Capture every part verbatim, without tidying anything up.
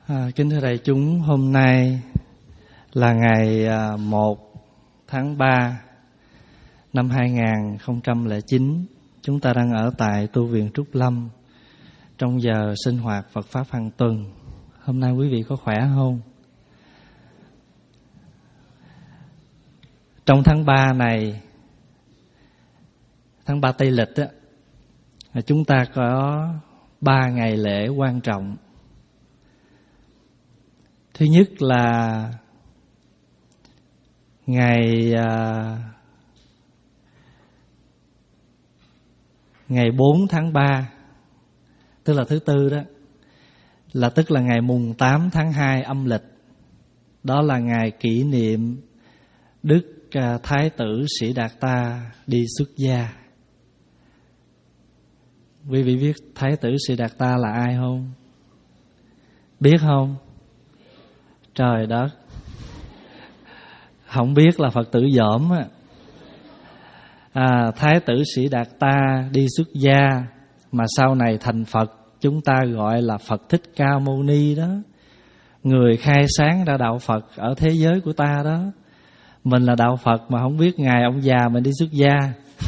À, kính thưa đại chúng, hôm nay là ngày một tháng ba năm hai nghìn không trăm lẻ chín. Chúng ta đang ở tại tu viện Trúc Lâm trong giờ sinh hoạt Phật Pháp hàng tuần. Hôm nay quý vị có khỏe không? Trong tháng ba này, tháng ba Tây Lịch á, chúng ta có ba ngày lễ quan trọng. Thứ nhất là ngày à, ngày bốn tháng ba, tức là thứ tư đó, là tức là ngày mùng tám tháng hai âm lịch. Đó là ngày kỷ niệm Đức à, Thái tử Sĩ Đạt Ta đi xuất gia. Quý vị biết Thái tử Sĩ Đạt Ta là ai không? Biết không? Trời đất, không biết là Phật tử dởm á. À, Thái tử Sĩ Đạt Ta đi xuất gia mà sau này thành Phật, chúng ta gọi là Phật Thích Ca Mâu Ni đó. Người khai sáng ra đạo Phật ở thế giới của ta đó. Mình là đạo Phật mà không biết ngài ông già mình đi xuất gia.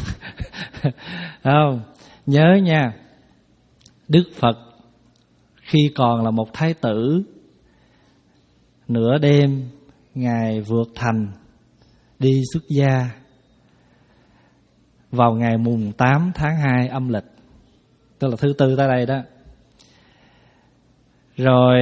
Không, nhớ nha, Đức Phật khi còn là một thái tử, nửa đêm ngài vượt thành đi xuất gia vào ngày mùng tám tháng hai âm lịch, tức là thứ tư tới đây đó. Rồi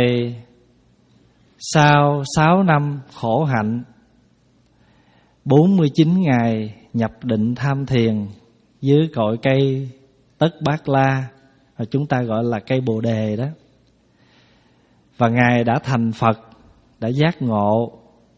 sau sáu năm khổ hạnh, bốn mươi chín ngày nhập định tham thiền dưới cội cây Tất Bát La, và chúng ta gọi là cây Bồ Đề đó. Và ngài đã thành Phật, đã giác ngộ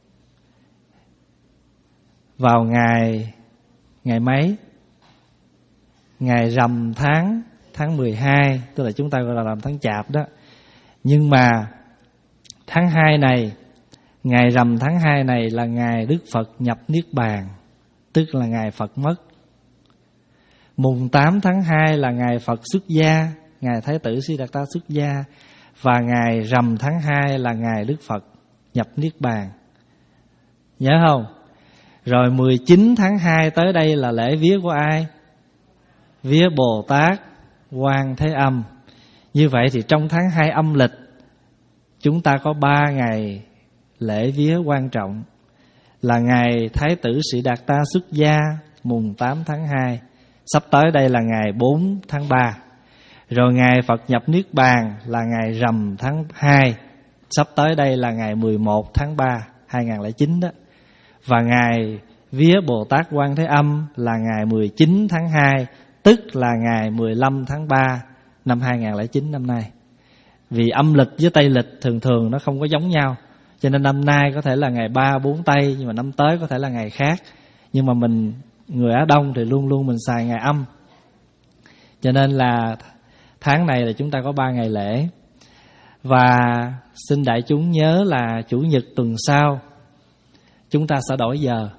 vào ngày ngày mấy? Ngày rằm tháng tháng mười hai, tức là chúng ta gọi là rằm tháng Chạp đó. Nhưng mà tháng hai này, ngày rằm tháng hai này là ngày Đức Phật nhập Niết Bàn, tức là ngày Phật mất. Mùng tám tháng hai là ngày Phật xuất gia, ngày Thái tử Sĩ Đạt Ta xuất gia. Và ngày rằm tháng hai là ngày Đức Phật nhập Niết Bàn. Nhớ không? Rồi mười chín tháng hai tới đây là lễ vía của ai? Vía Bồ Tát Quan Thế Âm. Như vậy thì trong tháng hai âm lịch, chúng ta có ba ngày lễ vía quan trọng. Là ngày Thái tử Sĩ Đạt Ta xuất gia mùng tám tháng hai, sắp tới đây là ngày bốn tháng ba. Rồi ngày Phật nhập Niết Bàn là ngày rằm tháng hai, sắp tới đây là ngày mười một tháng ba hai nghìn không trăm lẻ chín đó. Và ngày vía Bồ Tát Quan Thế Âm là ngày mười chín tháng hai, tức là ngày mười lăm tháng ba năm hai nghìn không trăm lẻ chín năm nay. Vì âm lịch với Tây lịch thường thường nó không có giống nhau, cho nên năm nay có thể là ngày ba, bốn Tây, nhưng mà năm tới có thể là ngày khác. Nhưng mà mình, người Á Đông thì luôn luôn mình xài ngày âm. Cho nên là tháng này là chúng ta có ba ngày lễ. Và xin đại chúng nhớ là Chủ nhật tuần sau chúng ta sẽ đổi giờ.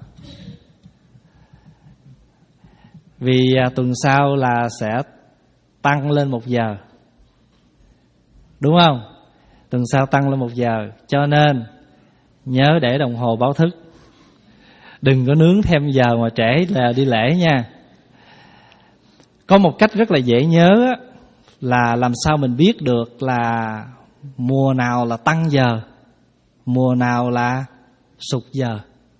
Vì tuần sau là sẽ tăng lên một giờ, đúng không? Tuần sau tăng lên một giờ, cho nên nhớ để đồng hồ báo thức. Đừng có nướng thêm giờ mà trễ là đi lễ nha. Có một cách rất là dễ nhớ là làm sao mình biết được là mùa nào là tăng giờ, mùa nào là sụt giờ.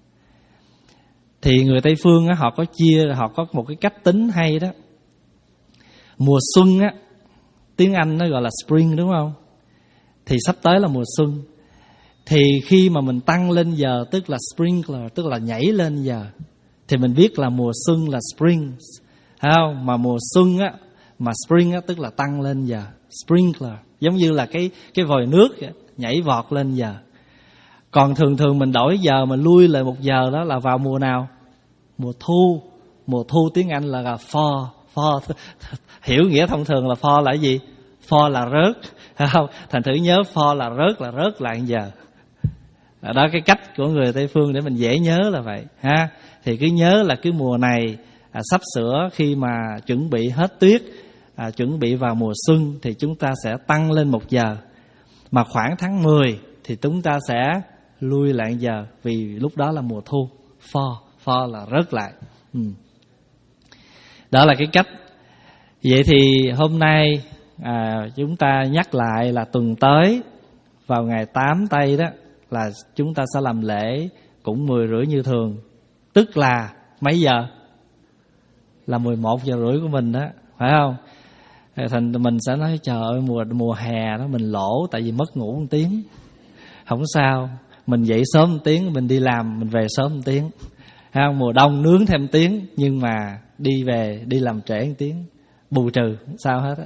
Thì người Tây Phương á, họ có chia, họ có một cái cách tính hay đó. Mùa xuân á, tiếng Anh nó gọi là spring, đúng không? Thì sắp tới là mùa xuân. Thì khi mà mình tăng lên giờ, tức là sprinkler, tức là nhảy lên giờ, thì mình biết là mùa xuân là spring, thấy không? Mà mùa xuân á, mà spring á, tức là tăng lên giờ, sprinkler, giống như là cái cái vòi nước vậy, nhảy vọt lên giờ. Còn thường thường mình đổi giờ, mình lui lại một giờ, đó là vào mùa nào? Mùa thu. Mùa thu tiếng Anh là fall. Fall hiểu nghĩa thông thường là fall là cái gì? Fall là rớt, thấy không? Thành thử nhớ fall là rớt, là rớt lại giờ. Đó, cái cách của người Tây Phương để mình dễ nhớ là vậy ha. Thì cứ nhớ là cái mùa này à, sắp sửa khi mà chuẩn bị hết tuyết, à, chuẩn bị vào mùa xuân, thì chúng ta sẽ tăng lên một giờ. Mà khoảng tháng mười thì chúng ta sẽ lui lại giờ, vì lúc đó là mùa thu. Fall, fall là rớt lại. ừ. Đó là cái cách. Vậy thì hôm nay à, chúng ta nhắc lại là tuần tới vào ngày tám Tây đó là chúng ta sẽ làm lễ cũng mười rưỡi như thường. Tức là mấy giờ? Là mười một giờ rưỡi của mình đó, phải không? Thành mình sẽ nói trời ơi, mùa mùa hè đó mình lỗ tại vì mất ngủ một tiếng. Không sao, mình dậy sớm một tiếng, mình đi làm mình về sớm một tiếng. Hay không? Mùa đông nướng thêm tiếng, nhưng mà đi về đi làm trễ một tiếng, bù trừ không sao hết á.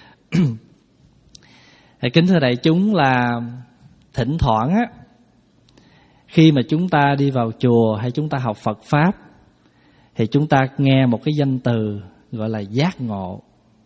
Kính thưa đại chúng, là thỉnh thoảng á, khi mà chúng ta đi vào chùa hay chúng ta học Phật Pháp, thì chúng ta nghe một cái danh từ gọi là giác ngộ.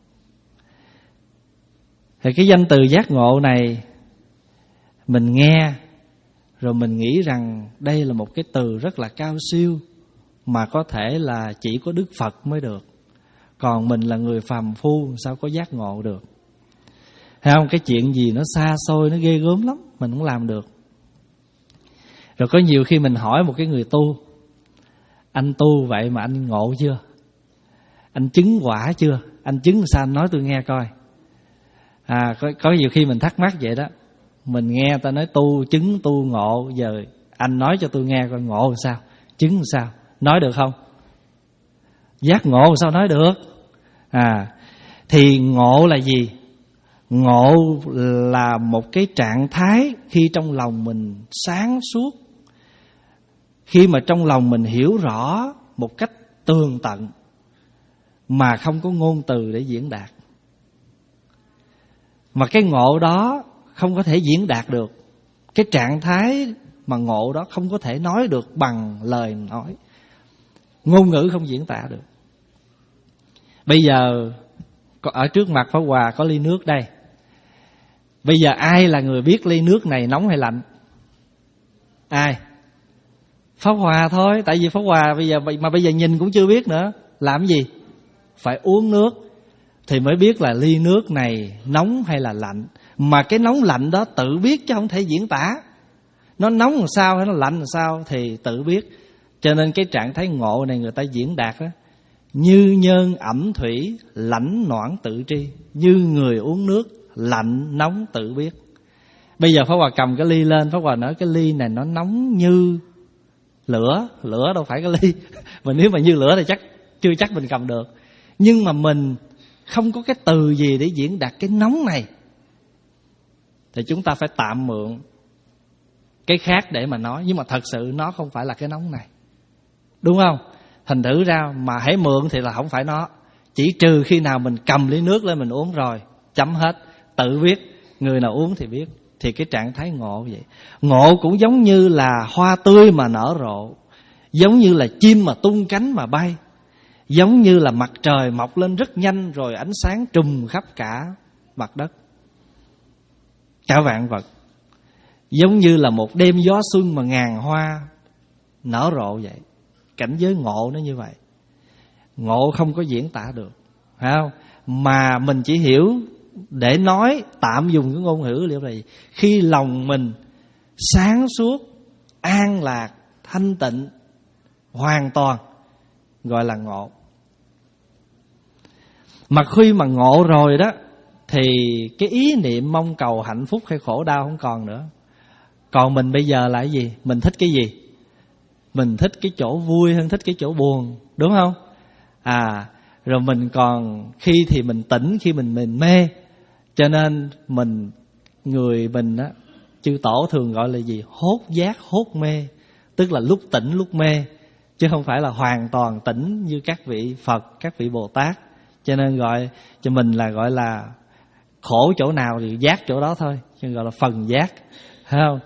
Thì cái danh từ giác ngộ này mình nghe rồi mình nghĩ rằng đây là một cái từ rất là cao siêu, mà có thể là chỉ có Đức Phật mới được. Còn mình là người phàm phu sao có giác ngộ được? Thấy không? Cái chuyện gì nó xa xôi, nó ghê gớm lắm, mình không làm được. Rồi có nhiều khi mình hỏi một cái người tu: anh tu vậy mà anh ngộ chưa? Anh chứng quả chưa? Anh chứng sao anh nói tôi nghe coi. À, có, có nhiều khi mình thắc mắc vậy đó. Mình nghe ta nói tu, chứng, tu, ngộ. Giờ anh nói cho tôi nghe coi ngộ sao, chứng sao, nói được không? Giác ngộ sao nói được? À, thì ngộ là gì? Ngộ là một cái trạng thái khi trong lòng mình sáng suốt, khi mà trong lòng mình hiểu rõ một cách tường tận mà không có ngôn từ để diễn đạt. Mà cái ngộ đó không có thể diễn đạt được. Cái trạng thái mà ngộ đó không có thể nói được bằng lời nói. Ngôn ngữ không diễn tả được. Bây giờ ở trước mặt Pháp Hòa có ly nước đây. Bây giờ ai là người biết ly nước này nóng hay lạnh? Ai? Pháp Hòa thôi. Tại vì Pháp Hòa bây giờ mà bây giờ nhìn cũng chưa biết nữa. Làm gì? Phải uống nước thì mới biết là ly nước này nóng hay là lạnh. Mà cái nóng lạnh đó tự biết chứ không thể diễn tả. Nó nóng làm sao hay nó lạnh làm sao thì tự biết. Cho nên cái trạng thái ngộ này người ta diễn đạt đó: như nhân ẩm thủy, lãnh noãn tự tri. Như người uống nước, lạnh nóng tự biết. Bây giờ Pháp Hòa cầm cái ly lên, Pháp Hòa nói cái ly này nó nóng như lửa. Lửa đâu phải cái ly. Mà nếu mà như lửa thì chắc chưa chắc mình cầm được. Nhưng mà mình không có cái từ gì để diễn đạt cái nóng này, thì chúng ta phải tạm mượn cái khác để mà nói. Nhưng mà thật sự nó không phải là cái nóng này, đúng không? Thành thử ra mà hãy mượn thì là không phải nó. Chỉ trừ khi nào mình cầm ly nước lên mình uống rồi, chấm hết, tự biết. Người nào uống thì biết. Thì cái trạng thái ngộ vậy. Ngộ cũng giống như là hoa tươi mà nở rộ, giống như là chim mà tung cánh mà bay, giống như là mặt trời mọc lên rất nhanh rồi ánh sáng trùm khắp cả mặt đất, cả vạn vật. Giống như là một đêm gió xuân mà ngàn hoa nở rộ vậy. Cảnh giới ngộ nó như vậy. Ngộ không có diễn tả được, phải không? Mà mình chỉ hiểu để nói, tạm dùng cái ngôn ngữ liệu là gì? Khi lòng mình sáng suốt, an lạc, thanh tịnh hoàn toàn, gọi là ngộ. Mà khi mà ngộ rồi đó, thì cái ý niệm mong cầu hạnh phúc hay khổ đau không còn nữa. Còn mình bây giờ là cái gì? Mình thích cái gì? Mình thích cái chỗ vui hơn thích cái chỗ buồn, đúng không? À, rồi mình còn khi thì mình tỉnh, khi mình mình mê. Cho nên mình người mình á, chư tổ thường gọi là gì? Hốt giác, hốt mê. Tức là lúc tỉnh lúc mê, chứ không phải là hoàn toàn tỉnh như các vị Phật, các vị Bồ Tát. Cho nên gọi cho mình là gọi là khổ chỗ nào thì giác chỗ đó thôi, chứ gọi là phần giác, thấy không?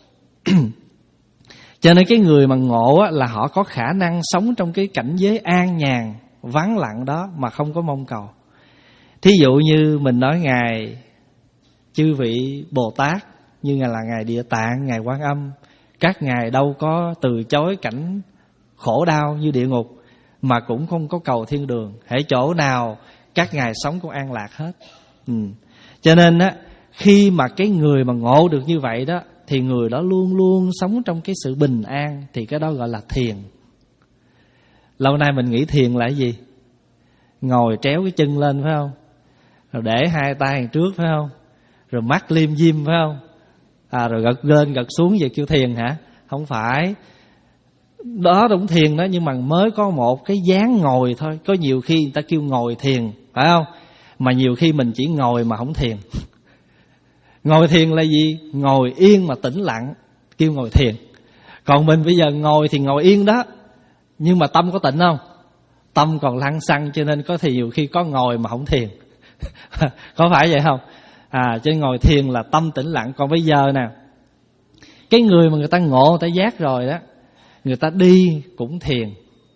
Cho nên cái người mà ngộ á, là họ có khả năng sống trong cái cảnh giới an nhàn, vắng lặng đó mà không có mong cầu. Thí dụ như mình nói Ngài chư vị Bồ Tát, như là Ngài Địa Tạng, Ngài Quan Âm, các ngài đâu có từ chối cảnh khổ đau như địa ngục, mà cũng không có cầu thiên đường. Hễ chỗ nào các ngài sống cũng an lạc hết. ừ. Cho nên á, khi mà cái người mà ngộ được như vậy đó, thì người đó luôn luôn sống trong cái sự bình an, thì cái đó gọi là thiền. Lâu nay mình nghĩ thiền là cái gì? Ngồi tréo cái chân lên phải không? Rồi để hai tay đằng trước phải không? Rồi mắt liêm diêm phải không? À, rồi gật lên gật xuống vậy kêu thiền hả? Không phải. Đó đúng thiền đó, nhưng mà mới có một cái dáng ngồi thôi. Có nhiều khi người ta kêu ngồi thiền, phải không? Mà nhiều khi mình chỉ ngồi mà không thiền. Ngồi thiền là gì? Ngồi yên mà tĩnh lặng, kêu ngồi thiền. Còn mình bây giờ ngồi thì ngồi yên đó, nhưng mà tâm có tịnh không? Tâm còn lăng xăng, cho nên có thì nhiều khi có ngồi mà không thiền. Có phải vậy không? À, cho nên ngồi thiền là tâm tĩnh lặng. Còn bây giờ nè, cái người mà người ta ngộ, người ta giác rồi đó, người ta đi cũng thiền,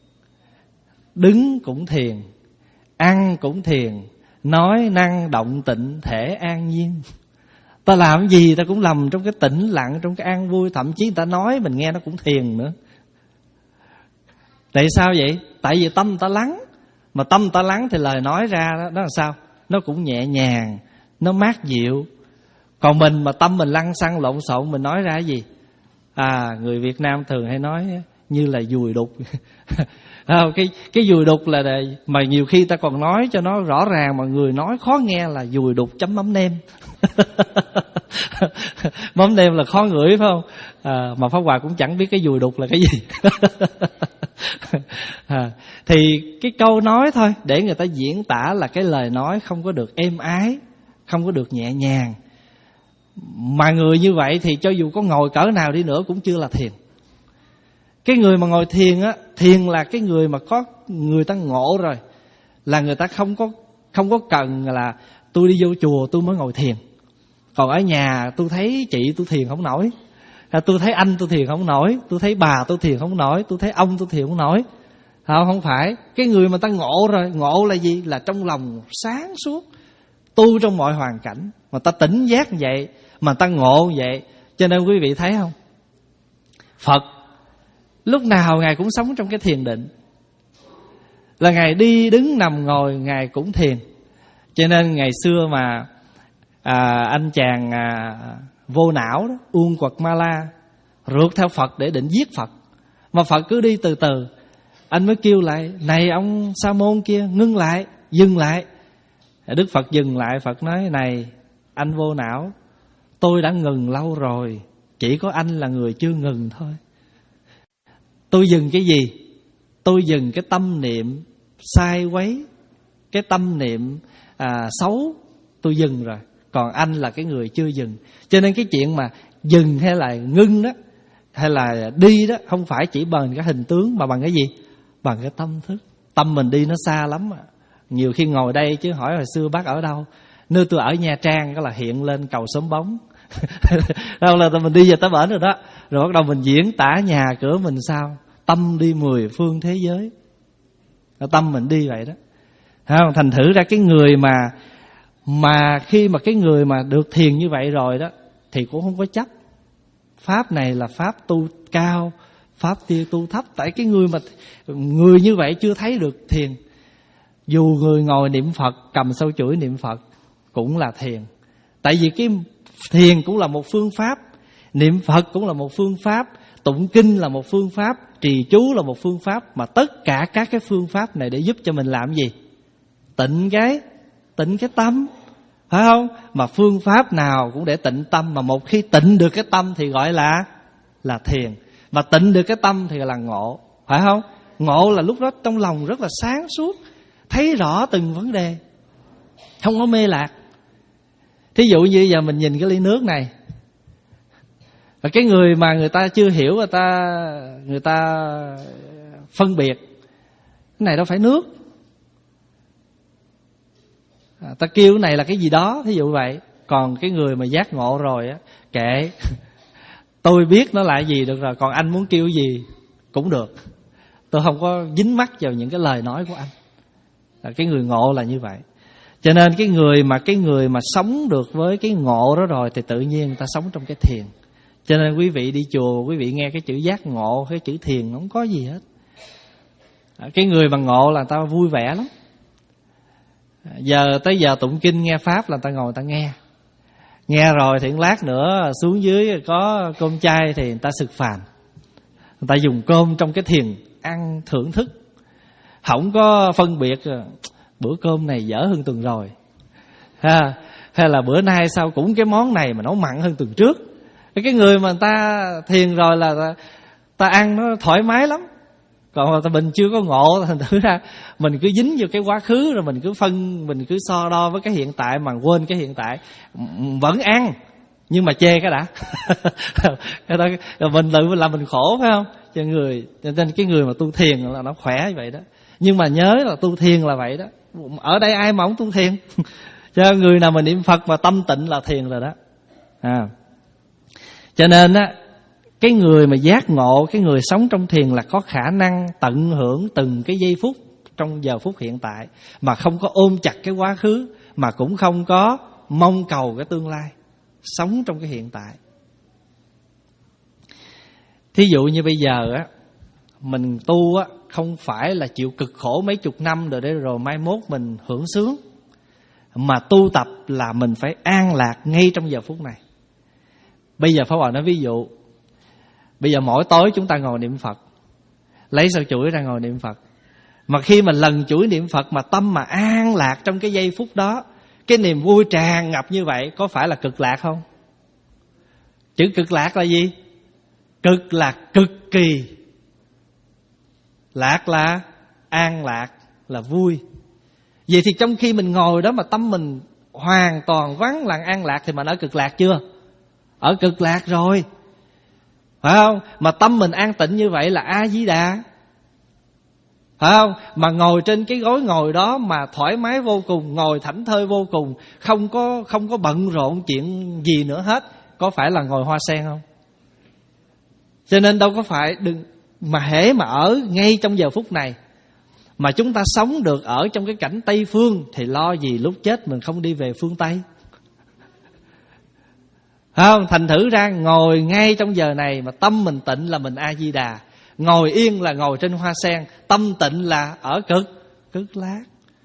đứng cũng thiền, ăn cũng thiền, nói năng động tịnh thể an nhiên. Ta làm gì ta cũng làm trong cái tĩnh lặng, trong cái an vui. Thậm chí người ta nói mình nghe nó cũng thiền nữa. Tại sao vậy? Tại vì tâm ta lắng. Mà tâm ta lắng thì lời nói ra đó, đó là sao? Nó cũng nhẹ nhàng, nó mát dịu. Còn mình mà tâm mình lăng xăng lộn xộn, mình nói ra cái gì? À, người Việt Nam thường hay nói như là dùi đục. Cái cái dùi đục là để, mà nhiều khi ta còn nói cho nó rõ ràng mà người nói khó nghe là dùi đục chấm mắm nêm. Mắm nêm là khó ngửi phải không? À, mà Pháp Hòa cũng chẳng biết cái dùi đục là cái gì. À, thì cái câu nói thôi để người ta diễn tả là cái lời nói không có được êm ái, không có được nhẹ nhàng. Mà người như vậy thì cho dù có ngồi cỡ nào đi nữa cũng chưa là thiền. Cái người mà ngồi thiền á, thiền là cái người mà có người ta ngộ rồi, là người ta không có không có cần là tôi đi vô chùa tôi mới ngồi thiền. Còn ở nhà tôi thấy chị tôi thiền không nổi, tôi thấy anh tôi thiền không nổi, tôi thấy bà tôi thiền không nổi, tôi thấy ông tôi thiền không nổi. Không, không phải. Cái người mà ta ngộ rồi, ngộ là gì? Là trong lòng sáng suốt, tu trong mọi hoàn cảnh, mà ta tỉnh giác vậy, mà ta ngộ vậy. Cho nên quý vị thấy không, Phật lúc nào Ngài cũng sống trong cái thiền định, là Ngài đi đứng nằm ngồi Ngài cũng thiền. Cho nên ngày xưa mà à, anh chàng à, vô não đó, Uông Quật Ma La, rượt theo Phật để định giết Phật, mà Phật cứ đi từ từ. Anh mới kêu lại, này ông Sa môn kia, ngưng lại, dừng lại. Đức Phật dừng lại, Phật nói, này anh vô não, tôi đã ngừng lâu rồi, chỉ có anh là người chưa ngừng thôi. Tôi dừng cái gì? Tôi dừng cái tâm niệm sai quấy, cái tâm niệm à, xấu, tôi dừng rồi. Còn anh là cái người chưa dừng. Cho nên cái chuyện mà dừng hay là ngưng đó, hay là đi đó, không phải chỉ bằng cái hình tướng, mà bằng cái gì? Bằng cái tâm thức. Tâm mình đi nó xa lắm. Nhiều khi ngồi đây chứ hỏi hồi xưa bác ở đâu? Nơi tôi ở Nha Trang đó là hiện lên cầu Xóm Bóng. Đâu là mình đi về tới bển rồi đó. Rồi bắt đầu mình diễn tả nhà cửa mình sao? Tâm đi mười phương thế giới. Tâm mình đi vậy đó. Không? Thành thử ra cái người mà Mà khi mà cái người mà được thiền như vậy rồi đó, thì cũng không có chấp pháp này là pháp tu cao, pháp tiêu tu thấp. Tại cái người mà người như vậy chưa thấy được thiền. Dù người ngồi niệm Phật, cầm sâu chuỗi niệm Phật cũng là thiền. Tại vì cái thiền cũng là một phương pháp, niệm Phật cũng là một phương pháp, tụng kinh là một phương pháp, trì chú là một phương pháp. Mà tất cả các cái phương pháp này để giúp cho mình làm gì? Tịnh cái Tịnh cái tâm, phải không? Mà phương pháp nào cũng để tịnh tâm. Mà một khi tịnh được cái tâm thì gọi là Là thiền. Mà tịnh được cái tâm thì là ngộ, phải không? Ngộ là lúc đó trong lòng rất là sáng suốt, thấy rõ từng vấn đề, không có mê lạc. Thí dụ như giờ mình nhìn cái ly nước này, và cái người mà người ta chưa hiểu, người ta người ta phân biệt cái này đâu phải nước, à, ta kêu cái này là cái gì đó, thí dụ vậy. Còn cái người mà giác ngộ rồi á, kệ, tôi biết nó là gì được rồi, còn anh muốn kêu gì cũng được, tôi không có dính mắc vào những cái lời nói của anh. À, cái người ngộ là như vậy. Cho nên cái người mà cái người mà sống được với cái ngộ đó rồi thì tự nhiên người ta sống trong cái thiền. Cho nên quý vị đi chùa, quý vị nghe cái chữ giác ngộ, cái chữ thiền không có gì hết. À, cái người mà ngộ là người ta vui vẻ lắm. Giờ tới giờ tụng kinh nghe pháp là người ta ngồi người ta nghe. Nghe rồi thì lát nữa xuống dưới có cơm chay thì người ta sực phàm. Người ta dùng cơm trong cái thiền ăn thưởng thức, không có phân biệt bữa cơm này dở hơn tuần rồi ha, hay là bữa nay sao cũng cái món này mà nấu mặn hơn tuần trước. Cái người mà người ta thiền rồi là ta, ta ăn nó thoải mái lắm. Còn mà mình chưa có ngộ, thành thử ra mình cứ dính vô cái quá khứ, rồi mình cứ phân, mình cứ so đo với cái hiện tại mà quên cái hiện tại. Vẫn ăn nhưng mà chê cái đã. Cái đó mình tự làm mình khổ, phải không? Cho người, cho nên cái người mà tu thiền là nó khỏe như vậy đó. Nhưng mà nhớ là tu thiền là vậy đó. Ở đây ai mà không tu thiền? Cho người nào mà niệm Phật mà tâm tịnh là thiền rồi đó. À. Cho nên á, cái người mà giác ngộ, cái người sống trong thiền là có khả năng tận hưởng từng cái giây phút trong giờ phút hiện tại, mà không có ôm chặt cái quá khứ, mà cũng không có mong cầu cái tương lai. Sống trong cái hiện tại. Thí dụ như bây giờ á, mình tu á, không phải là chịu cực khổ mấy chục năm rồi để rồi mai mốt mình hưởng sướng, mà tu tập là mình phải an lạc ngay trong giờ phút này. Bây giờ Pháp Hòa nói ví dụ, bây giờ mỗi tối chúng ta ngồi niệm Phật, lấy sợi chuỗi ra ngồi niệm Phật. Mà khi mà lần chuỗi niệm Phật mà tâm mà an lạc trong cái giây phút đó, cái niềm vui tràn ngập như vậy, có phải là cực lạc không? Chữ cực lạc là gì? Cực lạc cực kỳ. Lạc là an lạc, là vui. Vậy thì trong khi mình ngồi đó mà tâm mình hoàn toàn vắng lặng an lạc thì mình ở cực lạc chưa? Ở cực lạc rồi, phải không? Mà tâm mình an tịnh như vậy là A Di Đà, phải không? Mà ngồi trên cái gối ngồi đó mà thoải mái vô cùng, ngồi thảnh thơi vô cùng, không có không có bận rộn chuyện gì nữa hết, có phải là ngồi hoa sen không? Cho nên đâu có phải đừng mà hễ mà ở ngay trong giờ phút này mà chúng ta sống được ở trong cái cảnh Tây phương thì lo gì lúc chết mình không đi về phương Tây. Không, thành thử ra ngồi ngay trong giờ này mà tâm mình tịnh là mình A Di Đà, ngồi yên là ngồi trên hoa sen, tâm tịnh là ở cực cực lạc.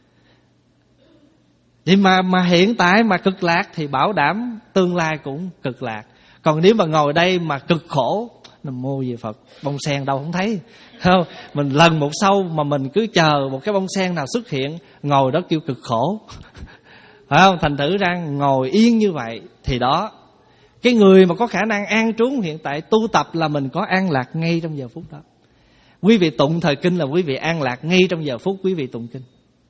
Vậy mà mà hiện tại mà cực lạc thì bảo đảm tương lai cũng cực lạc. Còn nếu mà ngồi đây mà cực khổ, Nam mô Di Phật, bông sen đâu không thấy, không? Mình lần một sâu mà mình cứ chờ một cái bông sen nào xuất hiện, ngồi đó kêu cực khổ, phải không? Thành thử ra ngồi yên như vậy thì đó, cái người mà có khả năng an trú hiện tại tu tập là mình có an lạc ngay trong giờ phút đó. Quý vị tụng thời kinh là quý vị an lạc ngay trong giờ phút quý vị tụng kinh.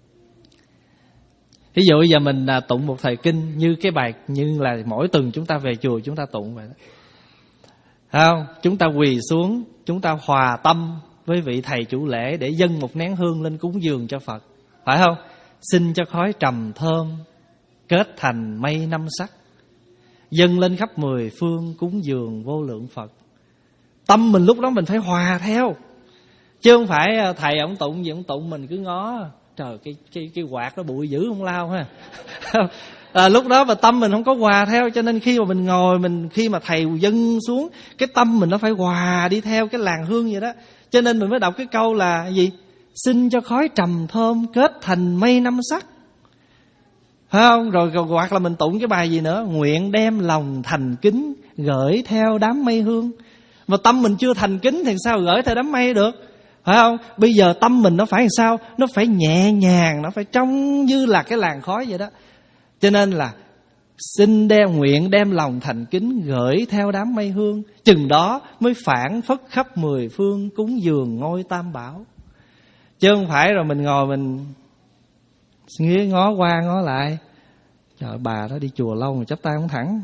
Ví dụ giờ mình tụng một thời kinh như cái bài, như là mỗi tuần chúng ta về chùa chúng ta tụng vậy đó. Không? Chúng ta quỳ xuống, chúng ta hòa tâm với vị thầy chủ lễ để dâng một nén hương lên cúng dường cho Phật, phải không? Xin cho khói trầm thơm kết thành mây năm sắc, dâng lên khắp mười phương cúng dường vô lượng Phật. Tâm mình lúc đó mình phải hòa theo, chứ không phải thầy ổng tụng gì ổng tụng mình cứ ngó, trời cái cái cái quạt nó bụi dữ không lao ha. À, lúc đó mà tâm mình không có hòa theo, cho nên khi mà mình ngồi, mình khi mà thầy dâng xuống, cái tâm mình nó phải hòa đi theo cái làn hương vậy đó. Cho nên mình mới đọc cái câu là gì? Xin cho khói trầm thơm kết thành mây năm sắc, phải không? Rồi, rồi hoặc là mình tụng cái bài gì nữa, nguyện đem lòng thành kính gửi theo đám mây hương. Mà tâm mình chưa thành kính thì sao gửi theo đám mây được, phải không? Bây giờ tâm mình nó phải làm sao? Nó phải nhẹ nhàng, nó phải trông như là cái làn khói vậy đó. Cho nên là xin đem nguyện đem lòng thành kính gửi theo đám mây hương, chừng đó mới phản phất khắp mười phương cúng dường ngôi Tam Bảo. Chứ không phải rồi mình ngồi mình nghía ngó qua ngó lại, trời bà đó đi chùa lâu mà chắp tay không thẳng.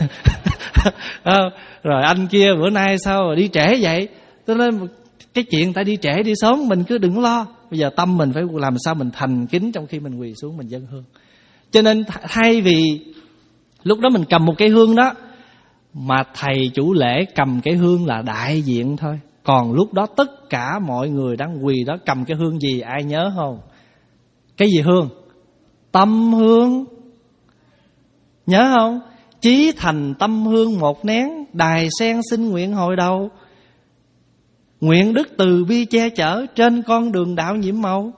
Rồi anh kia bữa nay sao mà đi trễ vậy? Cho nên cái chuyện ta đi trễ đi sớm mình cứ đừng lo. Bây giờ tâm mình phải làm sao mình thành kính trong khi mình quỳ xuống mình dâng hương. Cho nên thay vì lúc đó mình cầm một cái hương đó, mà thầy chủ lễ cầm cái hương là đại diện thôi. Còn lúc đó tất cả mọi người đang quỳ đó cầm cái hương gì ai nhớ không? Cái gì hương? Tâm hương. Nhớ không? Chí thành tâm hương một nén, đài sen xin nguyện hồi đầu. Nguyện đức từ bi che chở trên con đường đạo nhiễm màu.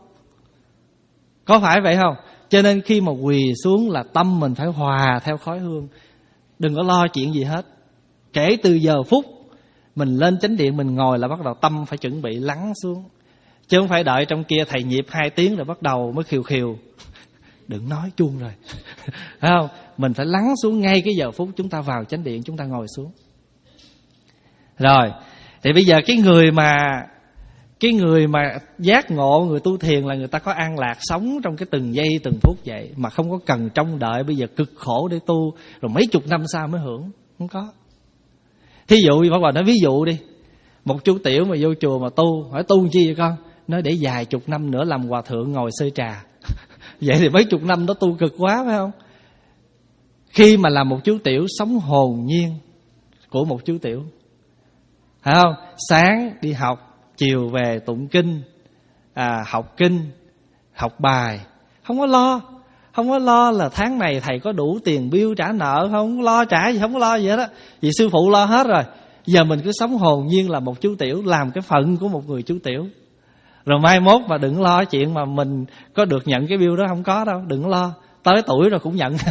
Có phải vậy không? Cho nên khi mà quỳ xuống là tâm mình phải hòa theo khói hương. Đừng có lo chuyện gì hết. Kể từ giờ phút mình lên chánh điện, mình ngồi là bắt đầu tâm phải chuẩn bị lắng xuống. Chứ không phải đợi trong kia thầy nhịp hai tiếng rồi bắt đầu mới khiều khiều. Đừng nói chuông rồi. Thấy không? Mình phải lắng xuống ngay cái giờ phút chúng ta vào chánh điện, chúng ta ngồi xuống. Rồi, thì bây giờ cái người mà Cái người mà giác ngộ, người tu thiền là người ta có an lạc sống trong cái từng giây từng phút vậy, mà không có cần trông đợi bây giờ cực khổ để tu rồi mấy chục năm sau mới hưởng. Không có. Thí dụ Pháp Hòa nói ví dụ đi, một chú tiểu mà vô chùa mà tu, hỏi tu chi vậy con? Nói để vài chục năm nữa làm hòa thượng ngồi xơi trà. Vậy thì mấy chục năm đó tu cực quá phải không? Khi mà làm một chú tiểu sống hồn nhiên của một chú tiểu, phải không? Sáng đi học, chiều về tụng kinh, à, học kinh, học bài, không có lo. Không có lo là tháng này thầy có đủ tiền bill trả nợ, không lo trả gì, không có lo gì hết á, vì sư phụ lo hết rồi. Giờ mình cứ sống hồn nhiên là một chú tiểu, làm cái phận của một người chú tiểu. Rồi mai mốt mà đừng lo chuyện mà mình có được nhận cái bill đó, không có đâu, đừng lo. Tới tuổi rồi cũng nhận.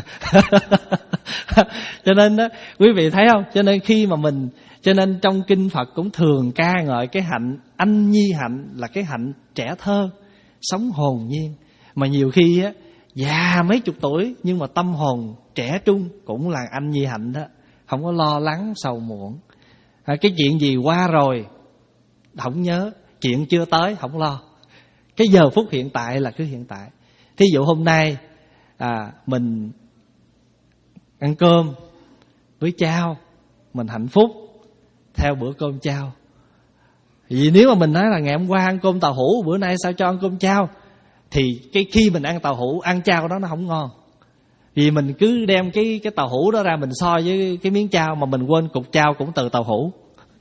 Cho nên đó, quý vị thấy không? Cho nên khi mà mình Cho nên trong kinh Phật cũng thường ca ngợi cái hạnh anh nhi hạnh, là cái hạnh trẻ thơ, sống hồn nhiên. Mà nhiều khi á, già mấy chục tuổi nhưng mà tâm hồn trẻ trung cũng là anh nhi hạnh đó. Không có lo lắng sầu muộn. À, cái chuyện gì qua rồi không nhớ, chuyện chưa tới không lo. Cái giờ phút hiện tại là cứ hiện tại. Thí dụ hôm nay à, mình ăn cơm với chao, mình hạnh phúc theo bữa cơm chao. Vì nếu mà mình nói là ngày hôm qua ăn cơm tàu hũ, bữa nay sao cho ăn cơm chao, thì cái khi mình ăn tàu hũ, ăn chao đó nó không ngon. Vì mình cứ đem cái cái tàu hũ đó ra mình so với cái miếng chao, mà mình quên cục chao cũng từ tàu hũ.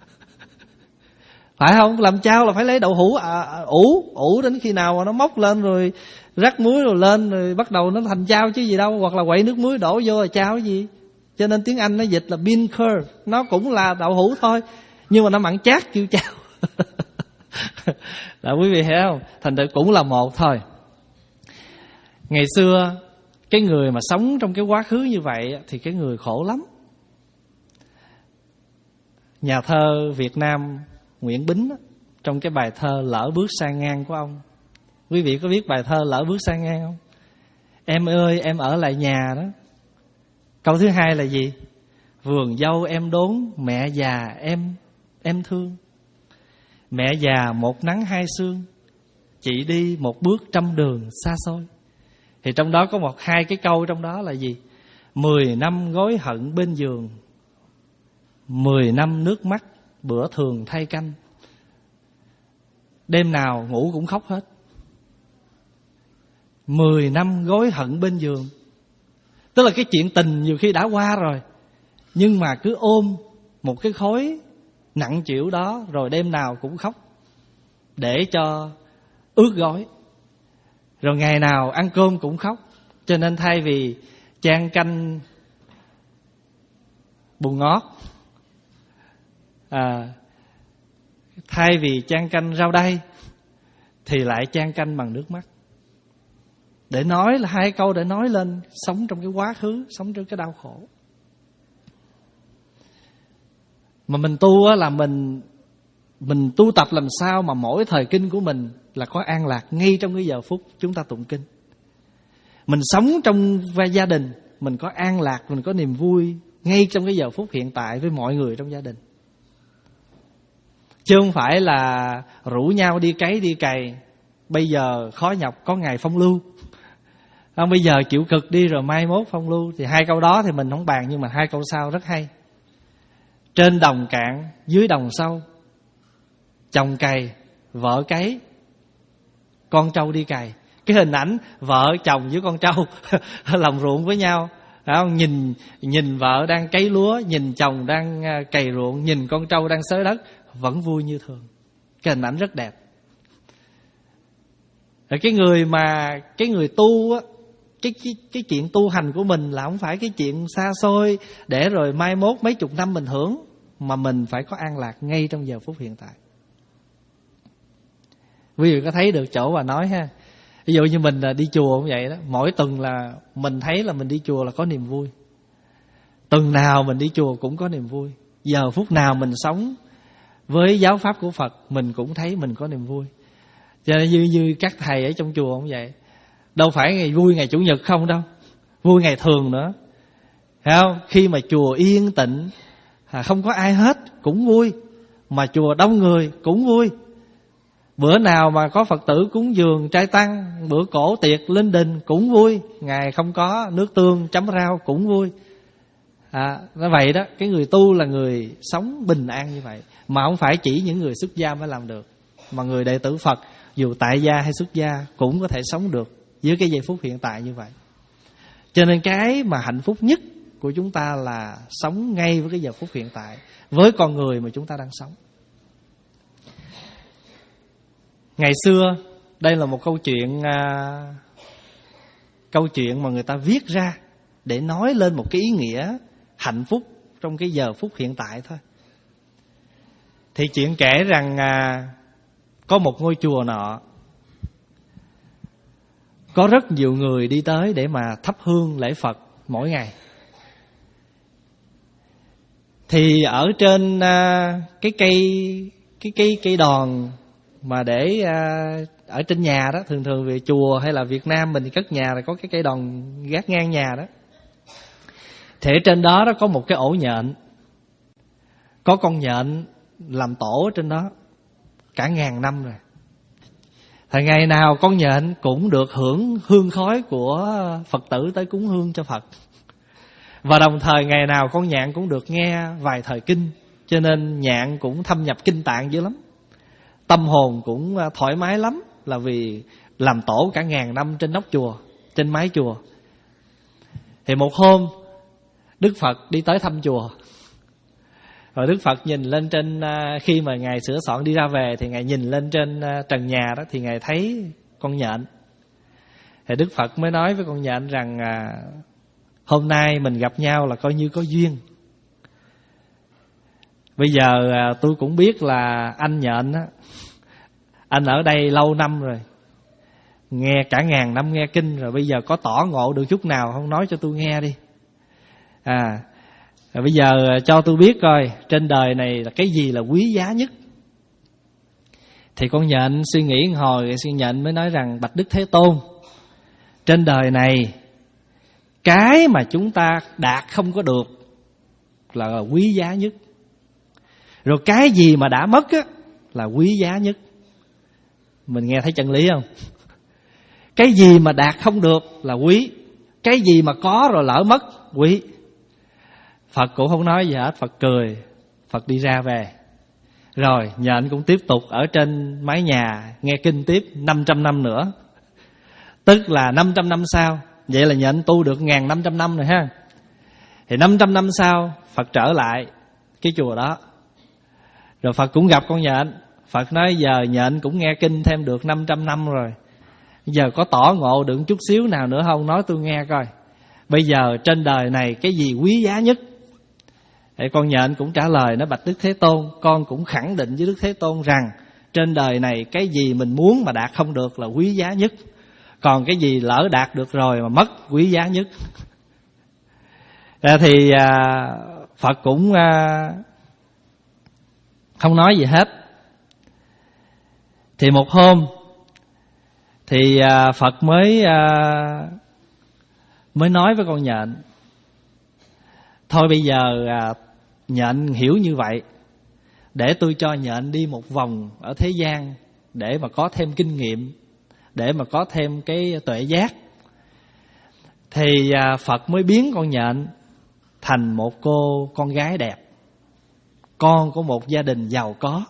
Phải không? Làm chao là phải lấy đậu hũ à, ủ ủ đến khi nào mà nó mốc lên rồi rắc muối rồi lên rồi bắt đầu nó thành chao chứ gì đâu. Hoặc là quậy nước muối đổ vô là chao cái gì. Cho nên tiếng Anh nó dịch là bean curd, nó cũng là đậu hũ thôi, nhưng mà nó mặn chát kêu chao. Là quý vị hiểu không? Thành tựu cũng là một thôi. Ngày xưa cái người mà sống trong cái quá khứ như vậy thì cái người khổ lắm. Nhà thơ Việt Nam Nguyễn Bính trong cái bài thơ Lỡ Bước Sang Ngang của ông, quý vị có biết bài thơ Lỡ Bước Sang Ngang không? Em ơi em ở lại nhà đó. Câu thứ hai là gì? Vườn dâu em đốn, mẹ già em em thương. Mẹ già một nắng hai sương, chị đi một bước trăm đường xa xôi. Thì trong đó có một hai cái câu trong đó là gì? Mười năm gối hận bên giường, mười năm nước mắt bữa thường thay canh. Đêm nào ngủ cũng khóc hết. Mười năm gối hận bên giường, tức là cái chuyện tình nhiều khi đã qua rồi, nhưng mà cứ ôm một cái khối nặng chịu đó, rồi đêm nào cũng khóc để cho ướt gối. Rồi ngày nào ăn cơm cũng khóc. Cho nên thay vì chan canh bùn ngót, à, thay vì chan canh rau đay, thì lại chan canh bằng nước mắt. Để nói là hai câu để nói lên sống trong cái quá khứ, sống trong cái đau khổ. Mà mình tu á là mình Mình tu tập làm sao mà mỗi thời kinh của mình là có an lạc ngay trong cái giờ phút chúng ta tụng kinh. Mình sống trong gia đình, mình có an lạc, mình có niềm vui ngay trong cái giờ phút hiện tại với mọi người trong gia đình. Chứ không phải là rủ nhau đi cấy đi cày, bây giờ khó nhọc có ngày phong lưu. Không, bây giờ chịu cực đi rồi mai mốt phong lưu. Thì hai câu đó thì mình không bàn, nhưng mà hai câu sau rất hay. Trên đồng cạn, dưới đồng sâu, chồng cày, vợ cấy, con trâu đi cày. Cái hình ảnh vợ chồng với con trâu làm ruộng với nhau, không? Nhìn nhìn vợ đang cấy lúa, nhìn chồng đang cày ruộng, nhìn con trâu đang xới đất, vẫn vui như thường. Cái hình ảnh rất đẹp. Rồi cái người mà cái người tu á, cái, cái cái chuyện tu hành của mình là không phải cái chuyện xa xôi để rồi mai mốt mấy chục năm mình hưởng, mà mình phải có an lạc ngay trong giờ phút hiện tại. Quý vị có thấy được chỗ bà nói ha? Ví dụ như mình đi chùa cũng vậy đó, mỗi tuần là mình thấy là mình đi chùa là có niềm vui. Tuần nào mình đi chùa cũng có niềm vui. Giờ phút nào mình sống với giáo pháp của Phật, mình cũng thấy mình có niềm vui. Cho nên như, như các thầy ở trong chùa cũng vậy. Đâu phải ngày vui ngày Chủ nhật không đâu, vui ngày thường nữa. Thấy không? Khi mà chùa yên tĩnh, không có ai hết cũng vui, mà chùa đông người cũng vui. Bữa nào mà có Phật tử cúng dường trai tăng, bữa cổ tiệc linh đình cũng vui. Ngày không có nước tương chấm rau cũng vui. À, nó vậy đó. Cái người tu là người sống bình an như vậy. Mà không phải chỉ những người xuất gia mới làm được, mà người đệ tử Phật dù tại gia hay xuất gia cũng có thể sống được dưới cái giây phút hiện tại như vậy. Cho nên cái mà hạnh phúc nhất của chúng ta là sống ngay với cái giờ phút hiện tại, với con người mà chúng ta đang sống. Ngày xưa, đây là một câu chuyện à, câu chuyện mà người ta viết ra để nói lên một cái ý nghĩa hạnh phúc trong cái giờ phút hiện tại thôi. Thì chuyện kể rằng à, có một ngôi chùa nọ, có rất nhiều người đi tới để mà thắp hương lễ Phật mỗi ngày. Thì ở trên à, cái cây cái cây cây đòn mà để à, ở trên nhà đó, thường thường về chùa hay là Việt Nam mình thì cất nhà là có cái cây đòn gác ngang nhà đó. Thì ở trên đó đó có một cái ổ nhện, có con nhện làm tổ ở trên đó cả ngàn năm rồi. Thì ngày nào con nhện cũng được hưởng hương khói của Phật tử tới cúng hương cho Phật. Và đồng thời ngày nào con nhạn cũng được nghe vài thời kinh, cho nên nhạn cũng thâm nhập kinh tạng dữ lắm. Tâm hồn cũng thoải mái lắm, là vì làm tổ cả ngàn năm trên nóc chùa, trên mái chùa. Thì một hôm Đức Phật đi tới thăm chùa. Rồi Đức Phật nhìn lên trên, khi mà Ngài sửa soạn đi ra về, thì Ngài nhìn lên trên trần nhà đó, thì Ngài thấy con nhện. Thì Đức Phật mới nói với con nhện rằng à, hôm nay mình gặp nhau là coi như có duyên. Bây giờ à, tôi cũng biết là anh nhện á, anh ở đây lâu năm rồi, nghe cả ngàn năm nghe kinh rồi, bây giờ có tỏ ngộ được chút nào không, nói cho tôi nghe đi. À, rồi bây giờ cho tôi biết coi trên đời này là cái gì là quý giá nhất. Thì con nhện suy nghĩ một hồi, suy nhện mới nói rằng: bạch Đức Thế Tôn, trên đời này cái mà chúng ta đạt không có được là quý giá nhất. Rồi cái gì mà đã mất á là quý giá nhất. Mình nghe thấy chân lý không? Cái gì mà đạt không được là quý, cái gì mà có rồi lỡ mất quý. Phật cũng không nói gì hết, Phật cười, Phật đi ra về. Rồi nhện cũng tiếp tục ở trên mái nhà nghe kinh tiếp năm trăm năm nữa. Tức là năm trăm năm sau. Vậy là nhện tu được ngàn năm trăm năm rồi ha. Thì năm trăm năm sau Phật trở lại cái chùa đó. Rồi Phật cũng gặp con nhện. Phật nói giờ nhện cũng nghe kinh thêm được năm trăm năm rồi, giờ có tỏ ngộ được chút xíu nào nữa không, nói tôi nghe coi. Bây giờ trên đời này cái gì quý giá nhất? Thì con nhện cũng trả lời, nó: bạch Đức Thế Tôn, con cũng khẳng định với Đức Thế Tôn rằng trên đời này cái gì mình muốn mà đạt không được là quý giá nhất. Còn cái gì lỡ đạt được rồi mà mất quý giá nhất. Thì à, Phật cũng à, không nói gì hết. Thì một hôm thì à, Phật mới à, mới nói với con nhện: thôi bây giờ à, nhện hiểu như vậy, để tôi cho nhện đi một vòng ở thế gian để mà có thêm kinh nghiệm, để mà có thêm cái tuệ giác. Thì à, Phật mới biến con nhện thành một cô con gái đẹp, con của một gia đình giàu có.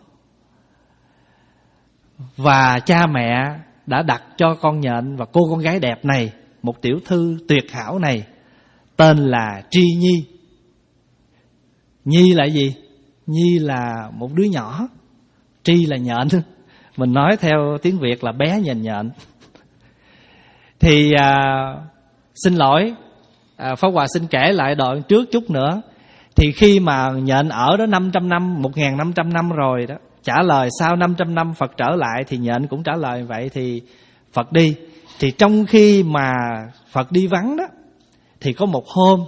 Và cha mẹ đã đặt cho con nhện và cô con gái đẹp này, một tiểu thư tuyệt hảo này, tên là Tri Nhi. Nhi là gì? Nhi là một đứa nhỏ, Tri là nhện, mình nói theo tiếng Việt là bé nhện nhện. Thì à, xin lỗi, à, Pháp Hòa xin kể lại đoạn trước chút nữa. Thì khi mà nhện ở đó năm trăm năm, một nghìn năm trăm năm rồi đó, trả lời sau năm trăm năm Phật trở lại, thì nhện cũng trả lời vậy. Thì Phật đi. Thì trong khi mà Phật đi vắng đó, thì có một hôm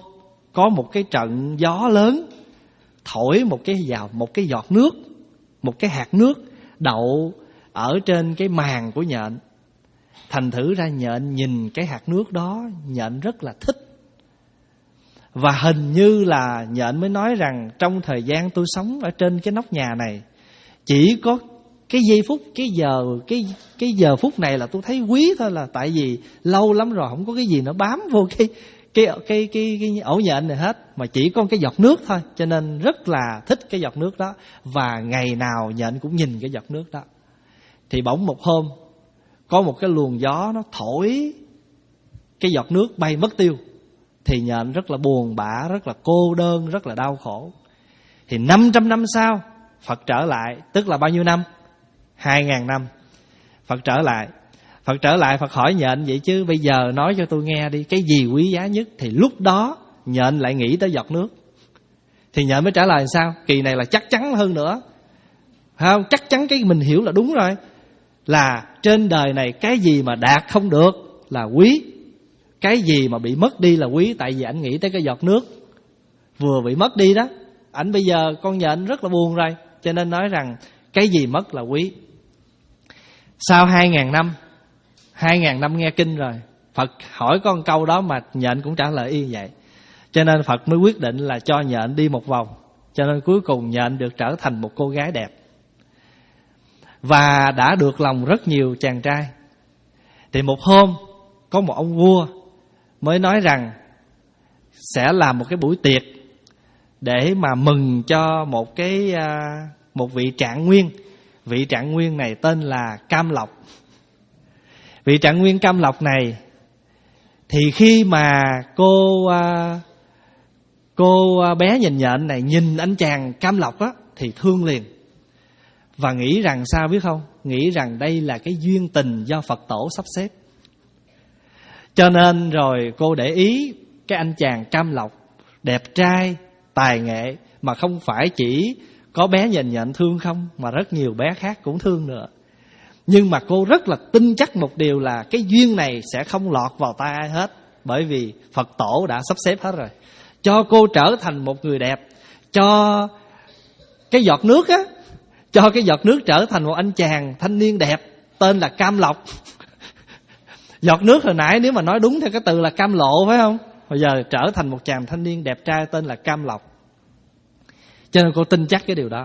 có một cái trận gió lớn thổi một cái vào một cái giọt nước, một cái hạt nước đậu ở trên cái màng của nhện. Thành thử ra nhện nhìn cái hạt nước đó, nhện rất là thích. Và hình như là nhện mới nói rằng trong thời gian tôi sống ở trên cái nóc nhà này, chỉ có cái giây phút, cái giờ cái cái giờ phút này là tôi thấy quý thôi, là tại vì lâu lắm rồi không có cái gì nó bám vô cái cái cái cái, cái ổ nhện này hết, mà chỉ có cái giọt nước thôi, cho nên rất là thích cái giọt nước đó. Và ngày nào nhện cũng nhìn cái giọt nước đó. Thì bỗng một hôm có một cái luồng gió nó thổi cái giọt nước bay mất tiêu. Thì nhện rất là buồn bã, rất là cô đơn, rất là đau khổ. Thì năm trăm năm sau Phật trở lại, tức là bao nhiêu năm? Hai ngàn năm. Phật trở lại Phật trở lại Phật hỏi nhện vậy chứ bây giờ nói cho tôi nghe đi, cái gì quý giá nhất? Thì lúc đó nhện lại nghĩ tới giọt nước. Thì nhện mới trả lời sao? Kỳ này là chắc chắn hơn nữa, không? Chắc chắn cái mình hiểu là đúng rồi, là trên đời này cái gì mà đạt không được là quý, cái gì mà bị mất đi là quý. Tại vì ảnh nghĩ tới cái giọt nước vừa bị mất đi đó. Ảnh bây giờ con nhện rất là buồn rồi, cho nên nói rằng cái gì mất là quý. Sau hai ngàn năm, hai ngàn năm nghe kinh rồi, Phật hỏi con câu đó mà nhện cũng trả lời y vậy. Cho nên Phật mới quyết định là cho nhện đi một vòng. Cho nên cuối cùng nhện được trở thành một cô gái đẹp, và đã được lòng rất nhiều chàng trai. Thì một hôm có một ông vua mới nói rằng sẽ làm một cái buổi tiệc để mà mừng cho một cái một vị trạng nguyên. Vị trạng nguyên này tên là Cam Lộc. Vị trạng nguyên Cam Lộc này thì khi mà cô cô bé nhìn nhện này nhìn anh chàng Cam Lộc á thì thương liền, và nghĩ rằng sao biết không? Nghĩ rằng đây là cái duyên tình do Phật tổ sắp xếp. Cho nên rồi cô để ý cái anh chàng Cam Lộc đẹp trai, tài nghệ, mà không phải chỉ có bé nhìn nhện thương không, mà rất nhiều bé khác cũng thương nữa. Nhưng mà cô rất là tin chắc một điều là cái duyên này sẽ không lọt vào tay ai hết, bởi vì Phật tổ đã sắp xếp hết rồi. Cho cô trở thành một người đẹp, cho cái giọt nước á, cho cái giọt nước trở thành một anh chàng thanh niên đẹp tên là Cam Lộc. Giọt nước hồi nãy nếu mà nói đúng theo cái từ là cam lộ, phải không? Bây giờ trở thành một chàng thanh niên đẹp trai tên là Cam Lộc. Cho nên cô tin chắc cái điều đó.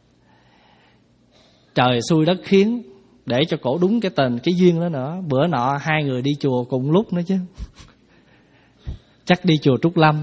Trời xui đất khiến để cho cổ đúng cái tên, cái duyên đó nữa. Bữa nọ hai người đi chùa cùng lúc nữa chứ. Chắc đi chùa Trúc Lâm.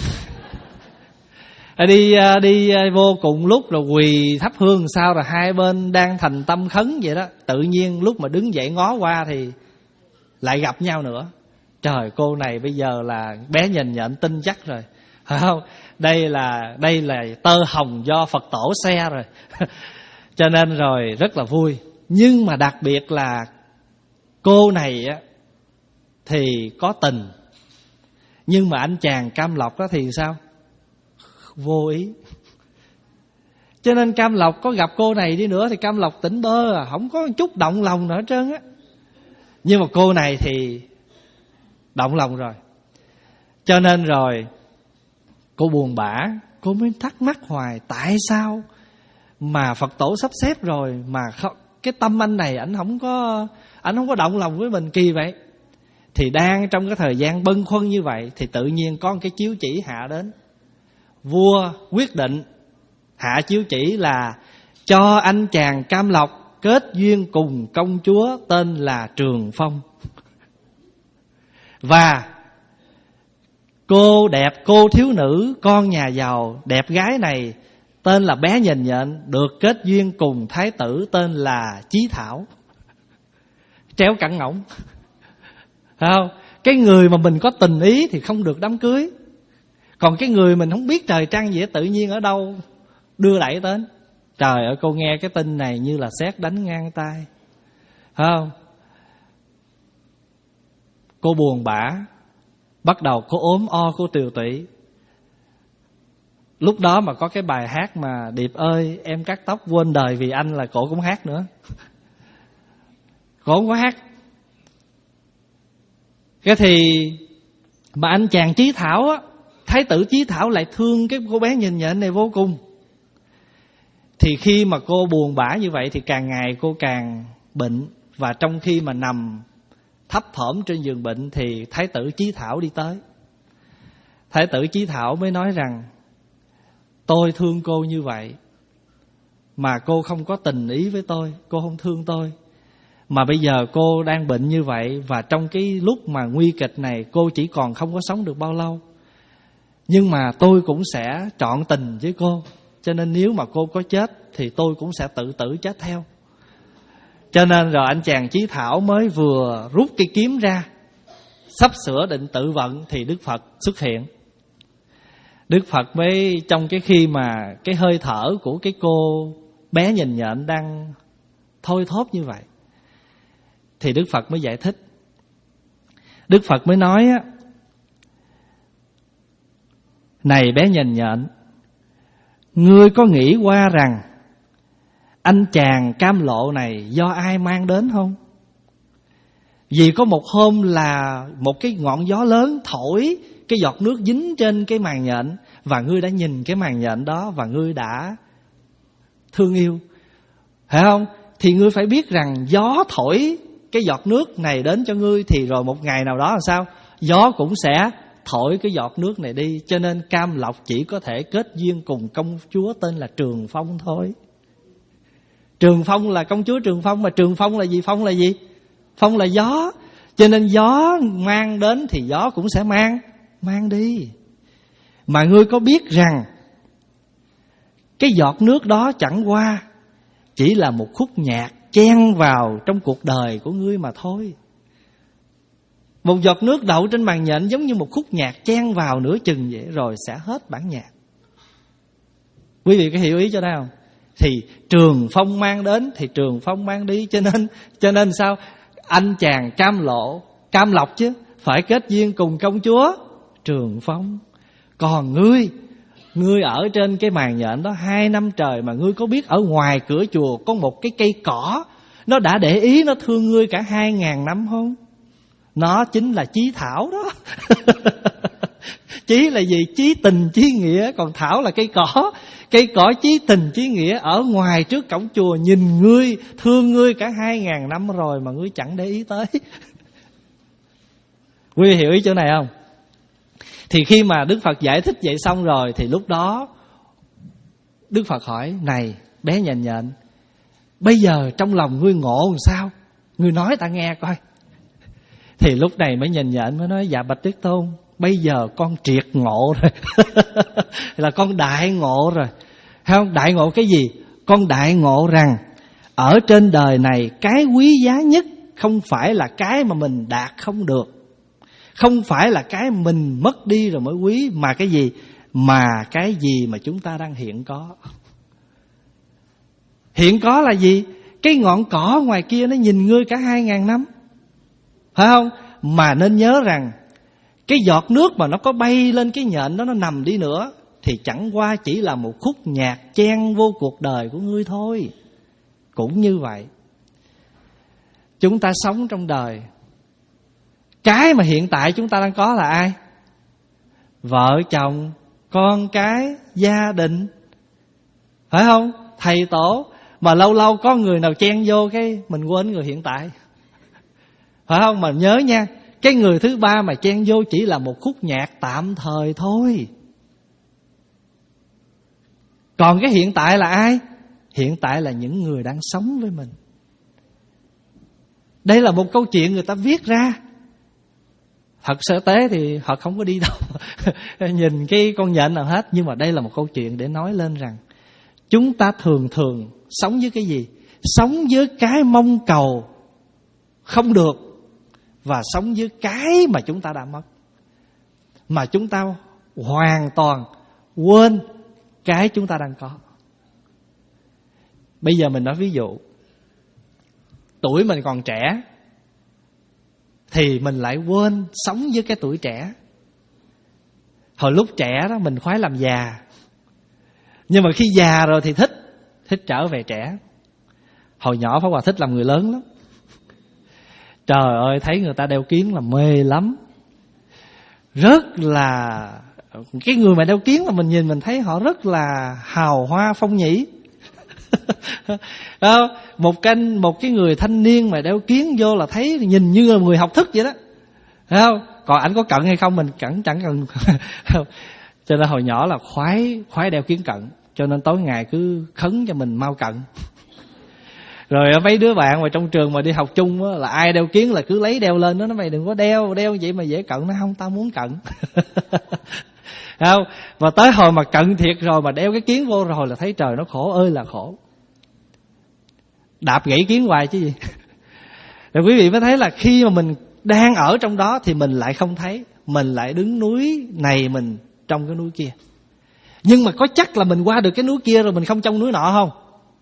Đi đi vô cùng lúc rồi quỳ thắp hương, sao rồi hai bên đang thành tâm khấn vậy đó. Tự nhiên lúc mà đứng dậy ngó qua thì lại gặp nhau nữa. Trời, cô này bây giờ là bé nhìn nhện tin chắc rồi, phải không? Đây là đây là tơ hồng do Phật tổ xe rồi. Cho nên rồi rất là vui. Nhưng mà đặc biệt là cô này á thì có tình, nhưng mà anh chàng Cam Lộc đó thì sao? Vô ý. Cho nên Cam Lộc có gặp cô này đi nữa thì Cam Lộc tỉnh bơ à, không có chút động lòng nữa hết trơn á. Nhưng mà cô này thì động lòng rồi. Cho nên rồi cô buồn bã, cô mới thắc mắc hoài, tại sao mà Phật tổ sắp xếp rồi mà cái tâm anh này ảnh không có ảnh không có động lòng với mình, kỳ vậy. Thì đang trong cái thời gian bâng khuâng như vậy thì tự nhiên có một cái chiếu chỉ hạ đến. Vua quyết định hạ chiếu chỉ là cho anh chàng Cam Lộc kết duyên cùng công chúa tên là Trường Phong. Và cô đẹp, cô thiếu nữ con nhà giàu đẹp gái này tên là bé nhìn nhện được kết duyên cùng thái tử tên là Chí Thảo. Tréo cẳng ngỗng, phải không? Cái người mà mình có tình ý thì không được đám cưới, còn cái người mình không biết trời trăng gì đó, tự nhiên ở đâu đưa đẩy đến. Trời ơi, cô nghe cái tin này như là sét đánh ngang tai, phải không? Cô buồn bã, bắt đầu cô ốm o, cô tiều tụy. Lúc đó mà có cái bài hát mà Điệp ơi em cắt tóc quên đời vì anh là cổ cũng hát nữa. Cổ không có hát. Cái thì mà anh chàng Chí Thảo á, Thái tử Chí Thảo lại thương cái cô bé nhìn nhện này vô cùng. Thì khi mà cô buồn bã như vậy thì càng ngày cô càng bệnh. Và trong khi mà nằm thấp thỏm trên giường bệnh thì Thái tử Chí Thảo đi tới. Thái tử Chí Thảo mới nói rằng: tôi thương cô như vậy mà cô không có tình ý với tôi, cô không thương tôi. Mà bây giờ cô đang bệnh như vậy, và trong cái lúc mà nguy kịch này cô chỉ còn không có sống được bao lâu. Nhưng mà tôi cũng sẽ trọn tình với cô, cho nên nếu mà cô có chết thì tôi cũng sẽ tự tử chết theo. Cho nên rồi anh chàng Chí Thảo mới vừa rút cây kiếm ra, sắp sửa định tự vận thì Đức Phật xuất hiện. Đức Phật mới trong cái khi mà cái hơi thở của cái cô bé nhìn nhện đang thôi thóp như vậy, thì Đức Phật mới giải thích. Đức Phật mới nói á: này bé nhìn nhện, ngươi có nghĩ qua rằng anh chàng cam lộ này do ai mang đến không? Vì có một hôm là một cái ngọn gió lớn thổi cái giọt nước dính trên cái màn nhện, và ngươi đã nhìn cái màn nhện đó và ngươi đã thương yêu, phải không? Thì ngươi phải biết rằng gió thổi cái giọt nước này đến cho ngươi, thì rồi một ngày nào đó là sao? Gió cũng sẽ thổi cái giọt nước này đi. Cho nên Cam Lộc chỉ có thể kết duyên cùng công chúa tên là Trường Phong thôi. Trường Phong là công chúa Trường Phong, mà Trường Phong là gì? Phong là gì? Phong là gió. Cho nên gió mang đến thì gió cũng sẽ mang Mang đi. Mà ngươi có biết rằng cái giọt nước đó chẳng qua chỉ là một khúc nhạc chen vào trong cuộc đời của ngươi mà thôi. Một giọt nước đậu trên màn nhện giống như một khúc nhạc chen vào nửa chừng vậy, rồi sẽ hết bản nhạc. Quý vị có hiểu ý cho đây không? Thì Trường Phong mang đến thì Trường Phong mang đi. Cho nên cho nên sao? Anh chàng Cam Lộ, Cam Lộc chứ, phải kết duyên cùng công chúa Trường Phong. Còn ngươi, ngươi ở trên cái màn nhện đó hai năm trời, mà ngươi có biết ở ngoài cửa chùa có một cái cây cỏ, nó đã để ý nó thương ngươi cả hai ngàn năm không? Nó chính là Chí Thảo đó. Chí là gì? Chí tình chí nghĩa. Còn Thảo là cây cỏ. Cây cỏ chí tình chí nghĩa ở ngoài trước cổng chùa, nhìn ngươi, thương ngươi cả hai ngàn năm rồi mà ngươi chẳng để ý tới. Quý vị hiểu ý chỗ này không? Thì khi mà Đức Phật giải thích vậy xong rồi, thì lúc đó Đức Phật hỏi: này bé nhện nhện, bây giờ trong lòng ngươi ngộ làm sao? Ngươi nói ta nghe coi. Thì lúc này mới nhện nhện mới nói: dạ bạch Đức Tôn, bây giờ con triệt ngộ rồi. Là con đại ngộ rồi. Thấy không? Đại ngộ cái gì? Con đại ngộ rằng ở trên đời này cái quý giá nhất không phải là cái mà mình đạt không được, không phải là cái mình mất đi rồi mới quý, mà cái gì? Mà cái gì mà chúng ta đang hiện có. Hiện có là gì? Cái ngọn cỏ ngoài kia nó nhìn ngươi cả hai ngàn năm, phải không? Mà nên nhớ rằng cái giọt nước mà nó có bay lên cái nhện đó, nó nằm đi nữa, thì chẳng qua chỉ là một khúc nhạc chen vô cuộc đời của ngươi thôi. Cũng như vậy, chúng ta sống trong đời, cái mà hiện tại chúng ta đang có là ai? Vợ chồng, con cái, gia đình, phải không? Thầy tổ. Mà lâu lâu có người nào chen vô cái mình quên người hiện tại, phải không? Mà nhớ nha, cái người thứ ba mà chen vô chỉ là một khúc nhạc tạm thời thôi. Còn cái hiện tại là ai? Hiện tại là những người đang sống với mình. Đây là một câu chuyện người ta viết ra. Thật sơ tế thì họ không có đi đâu nhìn cái con nhện nào hết. Nhưng mà đây là một câu chuyện để nói lên rằng chúng ta thường thường sống với cái gì? Sống với cái mong cầu không được, và sống với cái mà chúng ta đã mất. Mà chúng ta hoàn toàn quên cái chúng ta đang có. Bây giờ mình nói ví dụ, tuổi mình còn trẻ thì mình lại quên sống với cái tuổi trẻ. Hồi lúc trẻ đó mình khoái làm già, nhưng mà khi già rồi thì thích Thích trở về trẻ. Hồi nhỏ Pháp Hòa thích làm người lớn lắm. Trời ơi, thấy người ta đeo kiếng là mê lắm. Rất là Cái người mà đeo kiếng là mình nhìn mình thấy họ rất là hào hoa phong nhĩ. Một cái, một cái người thanh niên mà đeo kiếng vô là thấy nhìn như là người học thức vậy đó. Thấy không? Còn ảnh có cận hay không mình chẳng chẳng cần. Cho nên hồi nhỏ là khoái khoái đeo kiếng cận, cho nên tối ngày cứ khấn cho mình mau cận. Rồi mấy đứa bạn mà trong trường mà đi học chung á, là ai đeo kiếng là cứ lấy đeo lên đó, nó mày đừng có đeo, đeo vậy mà dễ cận. Nó không, tao muốn cận. Không? Và tới hồi mà cận thiệt rồi mà đeo cái kiếng vô rồi là thấy trời nó khổ ơi là khổ. Đạp gãy kiếng hoài chứ gì. Rồi quý vị mới thấy là khi mà mình đang ở trong đó thì mình lại không thấy, mình lại đứng núi này mình trong cái núi kia. Nhưng mà có chắc là mình qua được cái núi kia rồi mình không trong núi nọ không?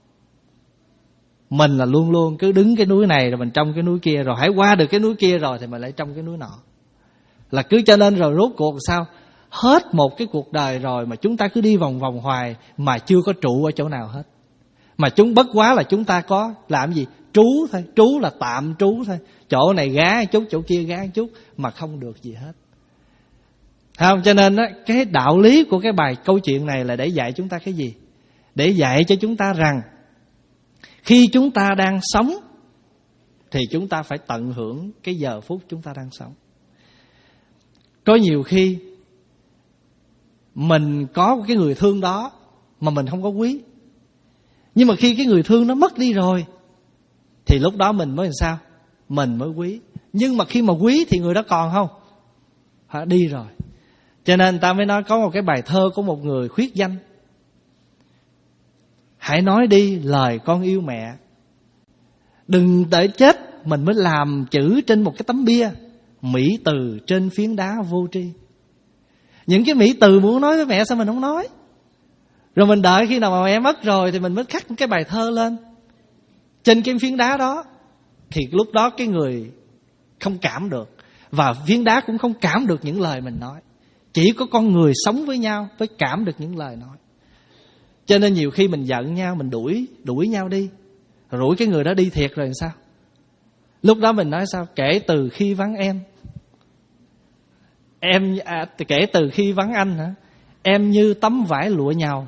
Mình là luôn luôn cứ đứng cái núi này rồi mình trong cái núi kia, rồi hãy qua được cái núi kia rồi thì mình lại trong cái núi nọ. Là cứ cho nên rồi rốt cuộc sao? Hết một cái cuộc đời rồi mà chúng ta cứ đi vòng vòng hoài mà chưa có trụ ở chỗ nào hết. Mà chúng bất quá là chúng ta có làm gì? Trú thôi, trú là tạm trú thôi. Chỗ này gá một chút, chỗ kia gá một chút mà không được gì hết. Không? Cho nên á, cái đạo lý của cái bài câu chuyện này là để dạy chúng ta cái gì? Để dạy cho chúng ta rằng khi chúng ta đang sống thì chúng ta phải tận hưởng cái giờ phút chúng ta đang sống. Có nhiều khi mình có cái người thương đó mà mình không có quý. Nhưng mà khi cái người thương nó mất đi rồi thì lúc đó mình mới làm sao? Mình mới quý. Nhưng mà khi mà quý thì người đó còn không? Hả, đi rồi. Cho nên ta mới nói có một cái bài thơ của một người khuyết danh. Hãy nói đi lời con yêu mẹ, đừng đợi chết mình mới làm chữ trên một cái tấm bia, mỹ từ trên phiến đá vô tri. Những cái mỹ từ muốn nói với mẹ sao mình không nói? Rồi mình đợi khi nào mà mẹ mất rồi thì mình mới khắc cái bài thơ lên trên cái phiến đá đó. Thì lúc đó cái người không cảm được, và phiến đá cũng không cảm được những lời mình nói. Chỉ có con người sống với nhau mới cảm được những lời nói. Cho nên nhiều khi mình giận nhau, mình đuổi đuổi nhau đi, đuổi cái người đó đi thiệt rồi sao? Lúc đó mình nói sao? Kể từ khi vắng em, em à, kể từ khi vắng anh hả? Em như tấm vải lụa nhào,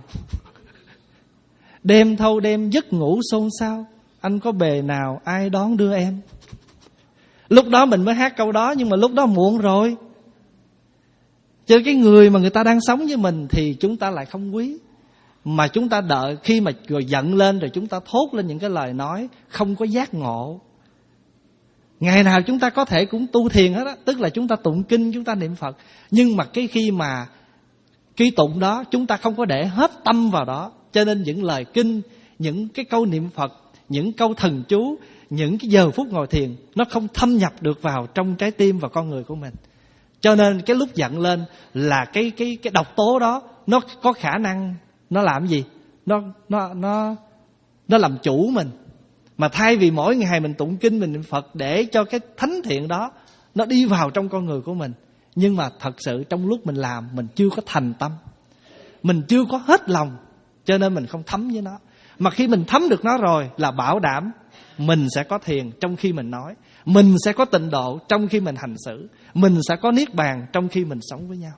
đêm thâu đêm giấc ngủ xôn xao, anh có bề nào ai đón đưa em. Lúc đó mình mới hát câu đó, nhưng mà lúc đó muộn rồi. Chứ cái người mà người ta đang sống với mình thì chúng ta lại không quý. Mà chúng ta đợi khi mà rồi giận lên rồi chúng ta thốt lên những cái lời nói không có giác ngộ. Ngày nào chúng ta có thể cũng tu thiền hết á, tức là chúng ta tụng kinh, chúng ta niệm Phật. Nhưng mà cái khi mà cái tụng đó chúng ta không có để hết tâm vào đó, cho nên những lời kinh, những cái câu niệm Phật, những câu thần chú, những cái giờ phút ngồi thiền nó không thâm nhập được vào trong trái tim và con người của mình. Cho nên cái lúc giận lên là cái cái cái độc tố đó nó có khả năng nó làm gì? Nó nó nó nó làm chủ mình. Mà thay vì mỗi ngày mình tụng kinh, mình niệm Phật để cho cái thánh thiện đó nó đi vào trong con người của mình, nhưng mà thật sự trong lúc mình làm mình chưa có thành tâm, mình chưa có hết lòng, cho nên mình không thấm với nó. Mà khi mình thấm được nó rồi là bảo đảm mình sẽ có thiền trong khi mình nói, mình sẽ có tịnh độ trong khi mình hành xử, mình sẽ có niết bàn trong khi mình sống với nhau.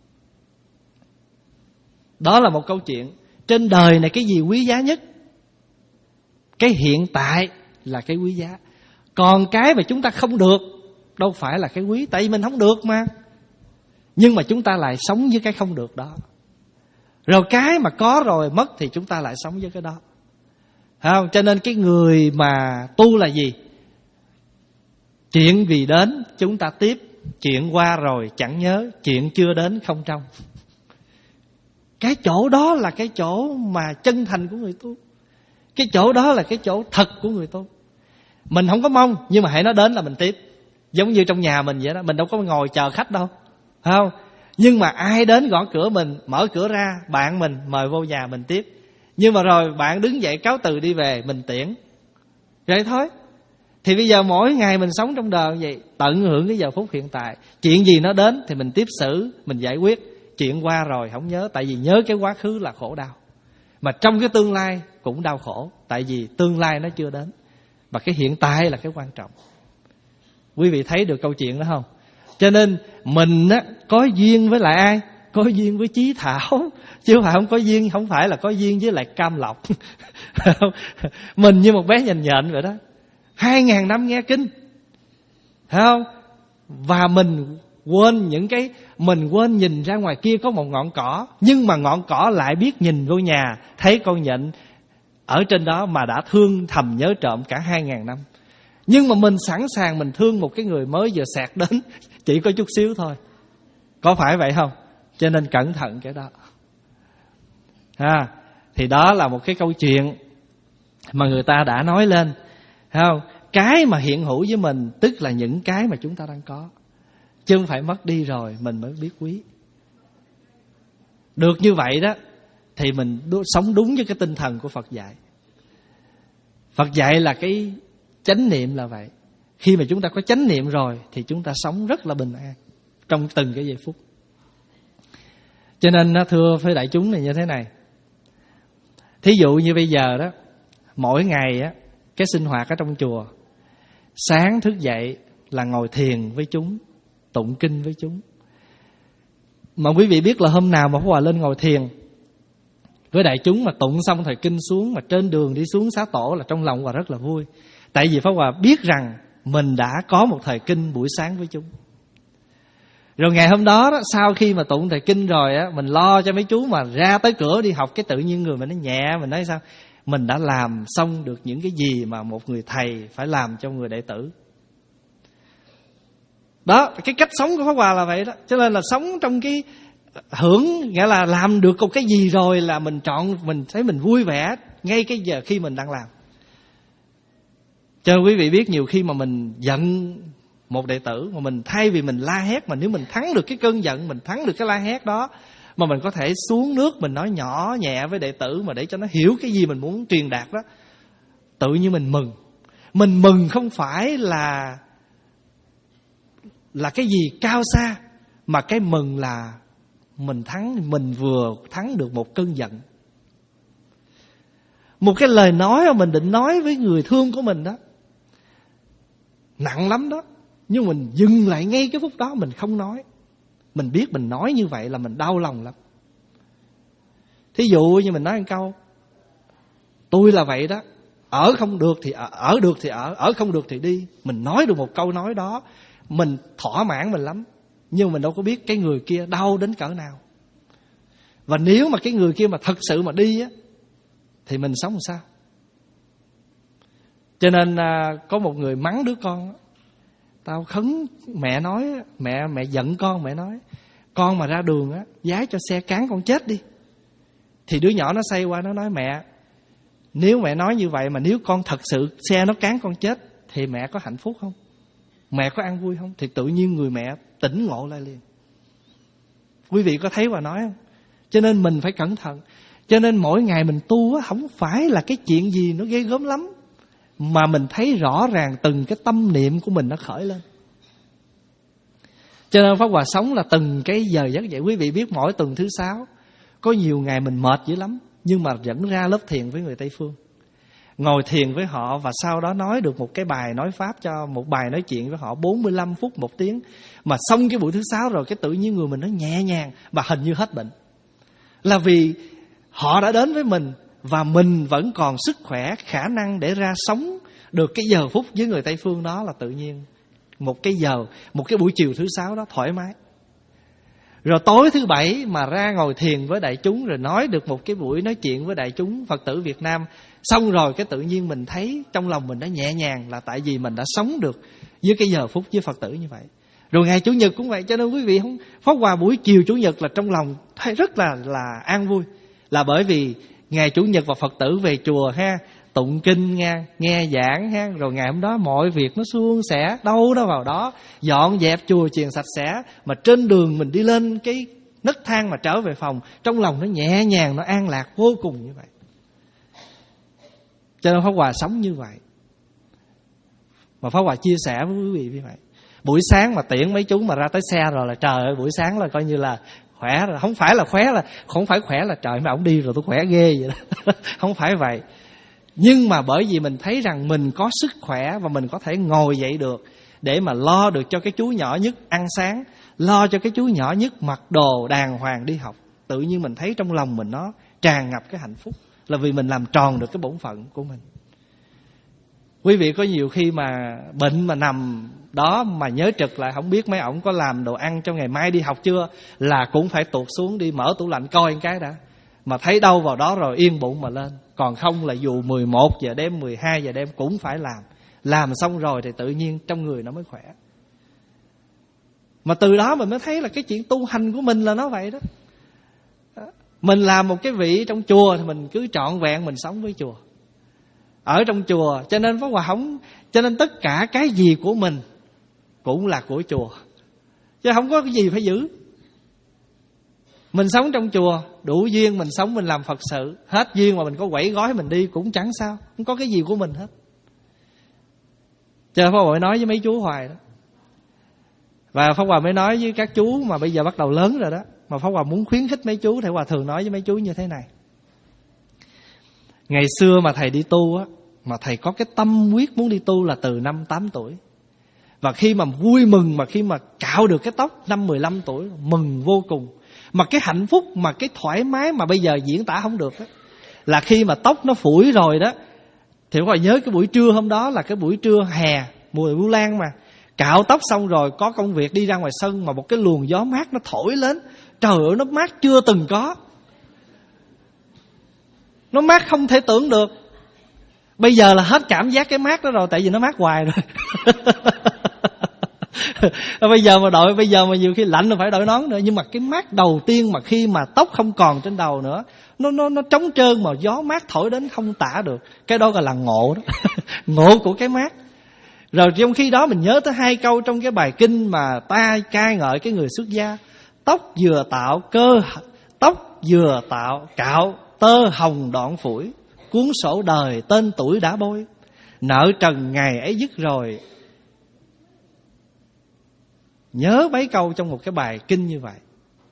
Đó là một câu chuyện. Trên đời này cái gì quý giá nhất? Cái hiện tại là cái quý giá. Còn cái mà chúng ta không được đâu phải là cái quý, tại vì mình không được mà. Nhưng mà chúng ta lại sống với cái không được đó. Rồi cái mà có rồi mất thì chúng ta lại sống với cái đó. Không? Cho nên cái người mà tu là gì? Chuyện vì đến chúng ta tiếp, chuyện qua rồi chẳng nhớ, chuyện chưa đến không trong. Cái chỗ đó là cái chỗ mà chân thành của người tu. Cái chỗ đó là cái chỗ thật của người tu. Mình không có mong, nhưng mà hãy nó đến là mình tiếp. Giống như trong nhà mình vậy đó, mình đâu có ngồi chờ khách đâu, không? Nhưng mà ai đến gõ cửa mình, mở cửa ra, bạn mình mời vô nhà mình tiếp. Nhưng mà rồi bạn đứng dậy cáo từ đi về, mình tiễn. Vậy thôi. Thì bây giờ mỗi ngày mình sống trong đời vậy, tận hưởng cái giờ phút hiện tại. Chuyện gì nó đến thì mình tiếp xử, mình giải quyết. Chuyện qua rồi không nhớ, tại vì nhớ cái quá khứ là khổ đau. Mà trong cái tương lai cũng đau khổ, tại vì tương lai nó chưa đến. Mà cái hiện tại là cái quan trọng. Quý vị thấy được câu chuyện đó không? Cho nên mình á, có duyên với lại ai? có duyên với Chí Thảo, chứ không phải không có duyên, không phải là có duyên với lại Cam Lộc. Mình như một bé nhện nhện vậy đó, hai ngàn năm nghe kinh, thấy không? Và mình quên những cái, mình quên nhìn ra ngoài kia có một ngọn cỏ, nhưng mà ngọn cỏ lại biết nhìn vô nhà, thấy con nhện ở trên đó mà đã thương thầm nhớ trộm cả hai ngàn năm. Nhưng mà mình sẵn sàng mình thương một cái người mới vừa sạc đến, chỉ có chút xíu thôi. Có phải vậy không? Cho nên cẩn thận cái đó. À, thì đó là một cái câu chuyện mà người ta đã nói lên, thấy không? Cái mà hiện hữu với mình tức là những cái mà chúng ta đang có, chứ không phải mất đi rồi mình mới biết quý. Được như vậy đó thì mình sống đúng với cái tinh thần của Phật dạy. Phật dạy là cái chánh niệm là vậy. Khi mà chúng ta có chánh niệm rồi thì chúng ta sống rất là bình an trong từng cái giây phút. Cho nên thưa với đại chúng này như thế này, thí dụ như bây giờ đó, mỗi ngày á, cái sinh hoạt ở trong chùa, sáng thức dậy là ngồi thiền với chúng, tụng kinh với chúng. Mà quý vị biết là hôm nào mà Pháp Hòa lên ngồi thiền với đại chúng mà tụng xong thời kinh xuống, mà trên đường đi xuống xá tổ là trong lòng Hòa rất là vui. Tại vì Pháp Hòa biết rằng mình đã có một thời kinh buổi sáng với chúng. Rồi ngày hôm đó, đó sau khi mà tụng thời kinh rồi á, mình lo cho mấy chú mà ra tới cửa đi học, cái tự nhiên người mình nó nhẹ, mình nói sao? Mình đã làm xong được những cái gì mà một người thầy phải làm cho người đệ tử. Đó, cái cách sống của Pháp Hòa là vậy đó. Cho nên là sống trong cái hưởng, nghĩa là làm được một cái gì rồi là mình chọn, mình thấy mình vui vẻ ngay cái giờ khi mình đang làm. Cho quý vị biết, nhiều khi mà mình giận một đệ tử, mà mình thay vì mình la hét, mà nếu mình thắng được cái cơn giận, mình thắng được cái la hét đó, mà mình có thể xuống nước mình nói nhỏ nhẹ với đệ tử mà để cho nó hiểu cái gì mình muốn truyền đạt đó, tự nhiên mình mừng. Mình mừng không phải là là cái gì cao xa, mà cái mừng là mình thắng, mình vừa thắng được một cơn giận. Một cái lời nói mà mình định nói với người thương của mình đó, nặng lắm đó, nhưng mình dừng lại ngay cái phút đó mình không nói. Mình biết mình nói như vậy là mình đau lòng lắm. Thí dụ như mình nói một câu, tôi là vậy đó, ở không được thì ở, ở được thì ở, ở không được thì đi. Mình nói được một câu nói đó, mình thỏa mãn mình lắm. Nhưng mình đâu có biết cái người kia đau đến cỡ nào. Và nếu mà cái người kia mà thật sự mà đi á, thì mình sống làm sao? Cho nên à, có một người mắng đứa con, tao khấn mẹ nói, mẹ mẹ giận con, mẹ nói con mà ra đường á, giái cho xe cán con chết đi. Thì đứa nhỏ nó xoay qua nó nói, mẹ, nếu mẹ nói như vậy mà nếu con thật sự xe nó cán con chết thì mẹ có hạnh phúc không? Mẹ có ăn vui không? Thì tự nhiên người mẹ tỉnh ngộ lại liền. Quý vị có thấy và nói không? Cho nên mình phải cẩn thận. Cho nên mỗi ngày mình tu á, không phải là cái chuyện gì nó ghê gớm lắm, mà mình thấy rõ ràng từng cái tâm niệm của mình nó khởi lên. Cho nên Pháp Hòa sống là từng cái giờ giấc vậy. Quý vị biết mỗi tuần thứ sáu có nhiều ngày mình mệt dữ lắm, nhưng mà vẫn ra lớp thiền với người Tây Phương, ngồi thiền với họ, và sau đó nói được một cái bài nói pháp, cho một bài nói chuyện với họ bốn mươi lăm phút, một tiếng. Mà xong cái buổi thứ sáu rồi, cái tự nhiên người mình nó nhẹ nhàng và hình như hết bệnh. Là vì họ đã đến với mình và mình vẫn còn sức khỏe, khả năng để ra sống được cái giờ phút với người Tây Phương đó, là tự nhiên một cái giờ, một cái buổi chiều thứ sáu đó thoải mái. Rồi tối thứ bảy mà ra ngồi thiền với đại chúng, rồi nói được một cái buổi nói chuyện với đại chúng Phật tử Việt Nam, xong rồi cái tự nhiên mình thấy trong lòng mình nó nhẹ nhàng, là tại vì mình đã sống được với cái giờ phút với Phật tử như vậy. Rồi ngày Chủ nhật cũng vậy. Cho nên quý vị không, Pháp Hòa buổi chiều Chủ nhật là trong lòng thấy rất là là an vui, là bởi vì ngày Chủ nhật và Phật tử về chùa ha, tụng kinh nghe, nghe giảng ha, rồi ngày hôm đó mọi việc nó suôn sẻ, đâu đó vào đó, dọn dẹp chùa chiền sạch sẽ, mà trên đường mình đi lên cái nấc thang mà trở về phòng, trong lòng nó nhẹ nhàng, nó an lạc vô cùng như vậy. Cho nên Pháp Hòa sống như vậy, mà Pháp Hòa chia sẻ với quý vị như vậy. Buổi sáng mà tiễn mấy chú mà ra tới xe rồi là trời ơi, buổi sáng là coi như là khỏe rồi. Không phải là khỏe là không phải khỏe là trời mà ổng đi rồi tôi khỏe ghê vậy đó. Không phải vậy. Nhưng mà bởi vì mình thấy rằng mình có sức khỏe và mình có thể ngồi dậy được để mà lo được cho cái chú nhỏ nhất ăn sáng, lo cho cái chú nhỏ nhất mặc đồ đàng hoàng đi học. Tự nhiên mình thấy trong lòng mình nó tràn ngập cái hạnh phúc, là vì mình làm tròn được cái bổn phận của mình. Quý vị có nhiều khi mà bệnh mà nằm đó mà nhớ trực lại không biết mấy ổng có làm đồ ăn cho ngày mai đi học chưa, là cũng phải tuột xuống đi mở tủ lạnh coi một cái đã. Mà thấy đâu vào đó rồi yên bụng mà lên. Còn không là dù mười một giờ đêm, mười hai giờ đêm cũng phải làm. Làm xong rồi thì tự nhiên trong người nó mới khỏe. Mà từ đó mình mới thấy là cái chuyện tu hành của mình là nó vậy đó. Mình làm một cái vị trong chùa thì mình cứ trọn vẹn mình sống với chùa, ở trong chùa. Cho nên Pháp Hòa không, cho nên tất cả cái gì của mình cũng là của chùa, chứ không có cái gì phải giữ. Mình sống trong chùa, đủ duyên mình sống mình làm Phật sự, hết duyên mà mình có quẩy gói mình đi cũng chẳng sao, không có cái gì của mình hết. Cho nên Pháp Hòa mới nói với mấy chú hoài đó. Và Pháp Hòa mới nói với các chú mà bây giờ bắt đầu lớn rồi đó, mà Pháp Hòa muốn khuyến khích mấy chú, Thầy Hòa thường nói với mấy chú như thế này. Ngày xưa mà thầy đi tu á, mà thầy có cái tâm quyết muốn đi tu là từ năm tám tuổi. Và khi mà vui mừng, mà khi mà cạo được cái tóc năm mười lăm tuổi, mừng vô cùng. Mà cái hạnh phúc, mà cái thoải mái mà bây giờ diễn tả không được đó, là khi mà tóc nó phủi rồi đó. Thì Pháp Hòa nhớ cái buổi trưa hôm đó là cái buổi trưa hè, mùa Vu Lan mà. Cạo tóc xong rồi có công việc đi ra ngoài sân, mà một cái luồng gió mát nó thổi lên. Trời ơi, nó mát chưa từng có. Nó mát không thể tưởng được. Bây giờ là hết cảm giác cái mát đó rồi, tại vì nó mát hoài rồi. Bây giờ mà đội, bây giờ mà nhiều khi lạnh là phải đội nón nữa. Nhưng mà cái mát đầu tiên mà khi mà tóc không còn trên đầu nữa, Nó, nó, nó trống trơn mà gió mát thổi đến không tả được. Cái đó gọi là ngộ đó. Ngộ của cái mát. Rồi trong khi đó mình nhớ tới hai câu trong cái bài kinh mà ta ca ngợi cái người xuất gia. Tóc vừa tạo cơ, tóc vừa tạo cạo tơ hồng đoạn phủi, cuốn sổ đời tên tuổi đã bôi, nợ trần ngày ấy dứt rồi. Nhớ mấy câu trong một cái bài kinh như vậy.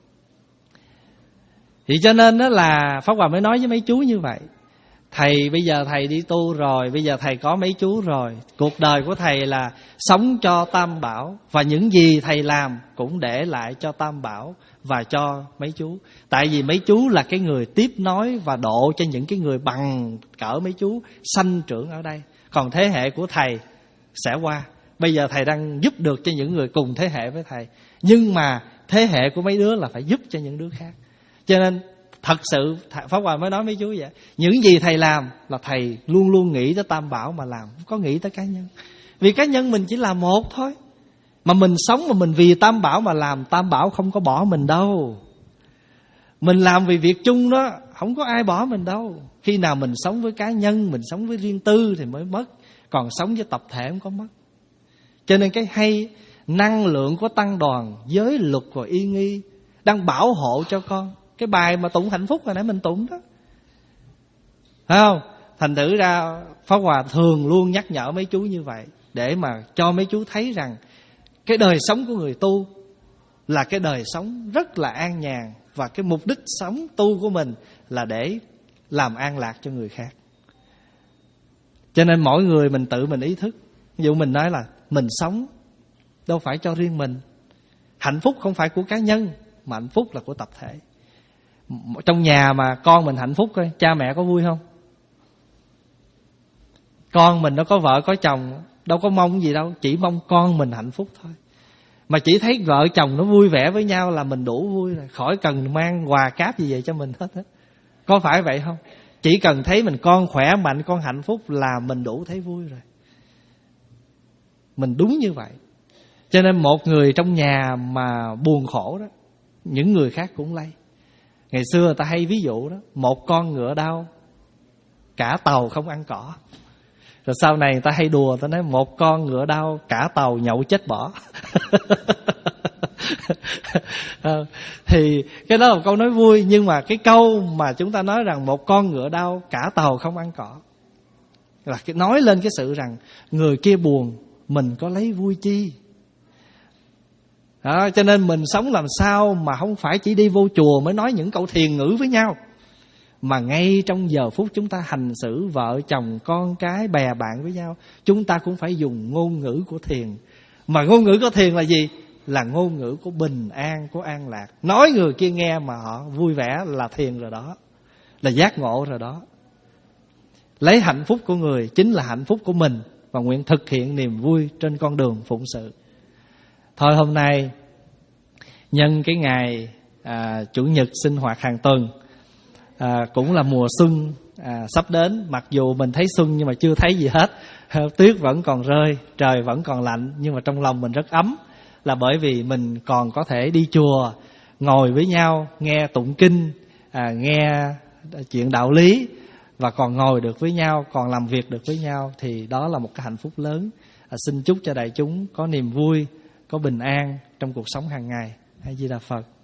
Thì cho nên đó là Pháp Hòa mới nói với mấy chú như vậy. Thầy bây giờ thầy đi tu rồi, bây giờ thầy có mấy chú rồi. Cuộc đời của thầy là sống cho Tam Bảo, và những gì thầy làm cũng để lại cho Tam Bảo và cho mấy chú. Tại vì mấy chú là cái người tiếp nối và độ cho những cái người bằng cỡ mấy chú sanh trưởng ở đây. Còn thế hệ của thầy sẽ qua. Bây giờ thầy đang giúp được cho những người cùng thế hệ với thầy, nhưng mà thế hệ của mấy đứa là phải giúp cho những đứa khác. Cho nên thật sự Pháp Hòa mới nói mấy chú vậy. Những gì thầy làm là thầy luôn luôn nghĩ tới Tam Bảo mà làm, không có nghĩ tới cá nhân. Vì cá nhân mình chỉ là một thôi. Mà mình sống mà mình vì Tam Bảo mà làm, Tam Bảo không có bỏ mình đâu. Mình làm vì việc chung đó, không có ai bỏ mình đâu. Khi nào mình sống với cá nhân, mình sống với riêng tư thì mới mất. Còn sống với tập thể không có mất. Cho nên cái hay, năng lượng của tăng đoàn, giới luật và y nghi đang bảo hộ cho con. Cái bài mà tụng hạnh phúc hồi nãy mình tụng đó, phải không? Thành thử ra Pháp Hòa thường luôn nhắc nhở mấy chú như vậy, để mà cho mấy chú thấy rằng cái đời sống của người tu là cái đời sống rất là an nhàn. Và cái mục đích sống tu của mình là để làm an lạc cho người khác. Cho nên mỗi người mình tự mình ý thức. Ví dụ mình nói là mình sống đâu phải cho riêng mình. Hạnh phúc không phải của cá nhân, mà hạnh phúc là của tập thể. Trong nhà mà con mình hạnh phúc coi, cha mẹ có vui không? Con mình nó có vợ có chồng, đâu có mong gì đâu, chỉ mong con mình hạnh phúc thôi. Mà chỉ thấy vợ chồng nó vui vẻ với nhau là mình đủ vui rồi, khỏi cần mang quà cáp gì về cho mình hết á. Có phải vậy không? Chỉ cần thấy mình con khỏe mạnh, con hạnh phúc là mình đủ thấy vui rồi. Mình đúng như vậy. Cho nên một người trong nhà mà buồn khổ đó, những người khác cũng lây. Ngày xưa người ta hay ví dụ đó, một con ngựa đau, cả tàu không ăn cỏ. Rồi sau này người ta hay đùa, ta nói một con ngựa đau, cả tàu nhậu chết bỏ. Thì cái đó là một câu nói vui. Nhưng mà cái câu mà chúng ta nói rằng một con ngựa đau, cả tàu không ăn cỏ, là nói lên cái sự rằng người kia buồn, mình có lấy vui chi. Đó, cho nên mình sống làm sao mà không phải chỉ đi vô chùa mới nói những câu thiền ngữ với nhau, mà ngay trong giờ phút chúng ta hành xử vợ chồng con cái bè bạn với nhau, chúng ta cũng phải dùng ngôn ngữ của thiền. Mà ngôn ngữ của thiền là gì? là ngôn ngữ của bình an, của an lạc. Nói người kia nghe mà họ vui vẻ là thiền rồi đó, là giác ngộ rồi đó. Lấy hạnh phúc của người chính là hạnh phúc của mình, và nguyện thực hiện niềm vui trên con đường phụng sự. Thôi hôm nay nhân cái ngày à, Chủ nhật sinh hoạt hàng tuần, à, cũng là mùa xuân à, sắp đến. Mặc dù mình thấy xuân nhưng mà chưa thấy gì hết. Tuyết vẫn còn rơi, trời vẫn còn lạnh, nhưng mà trong lòng mình rất ấm, là bởi vì mình còn có thể đi chùa, ngồi với nhau, nghe tụng kinh, à, nghe chuyện đạo lý, và còn ngồi được với nhau, còn làm việc được với nhau, thì đó là một cái hạnh phúc lớn. À, xin chúc cho đại chúng có niềm vui, có bình an trong cuộc sống hàng ngày. A Di Đà Phật.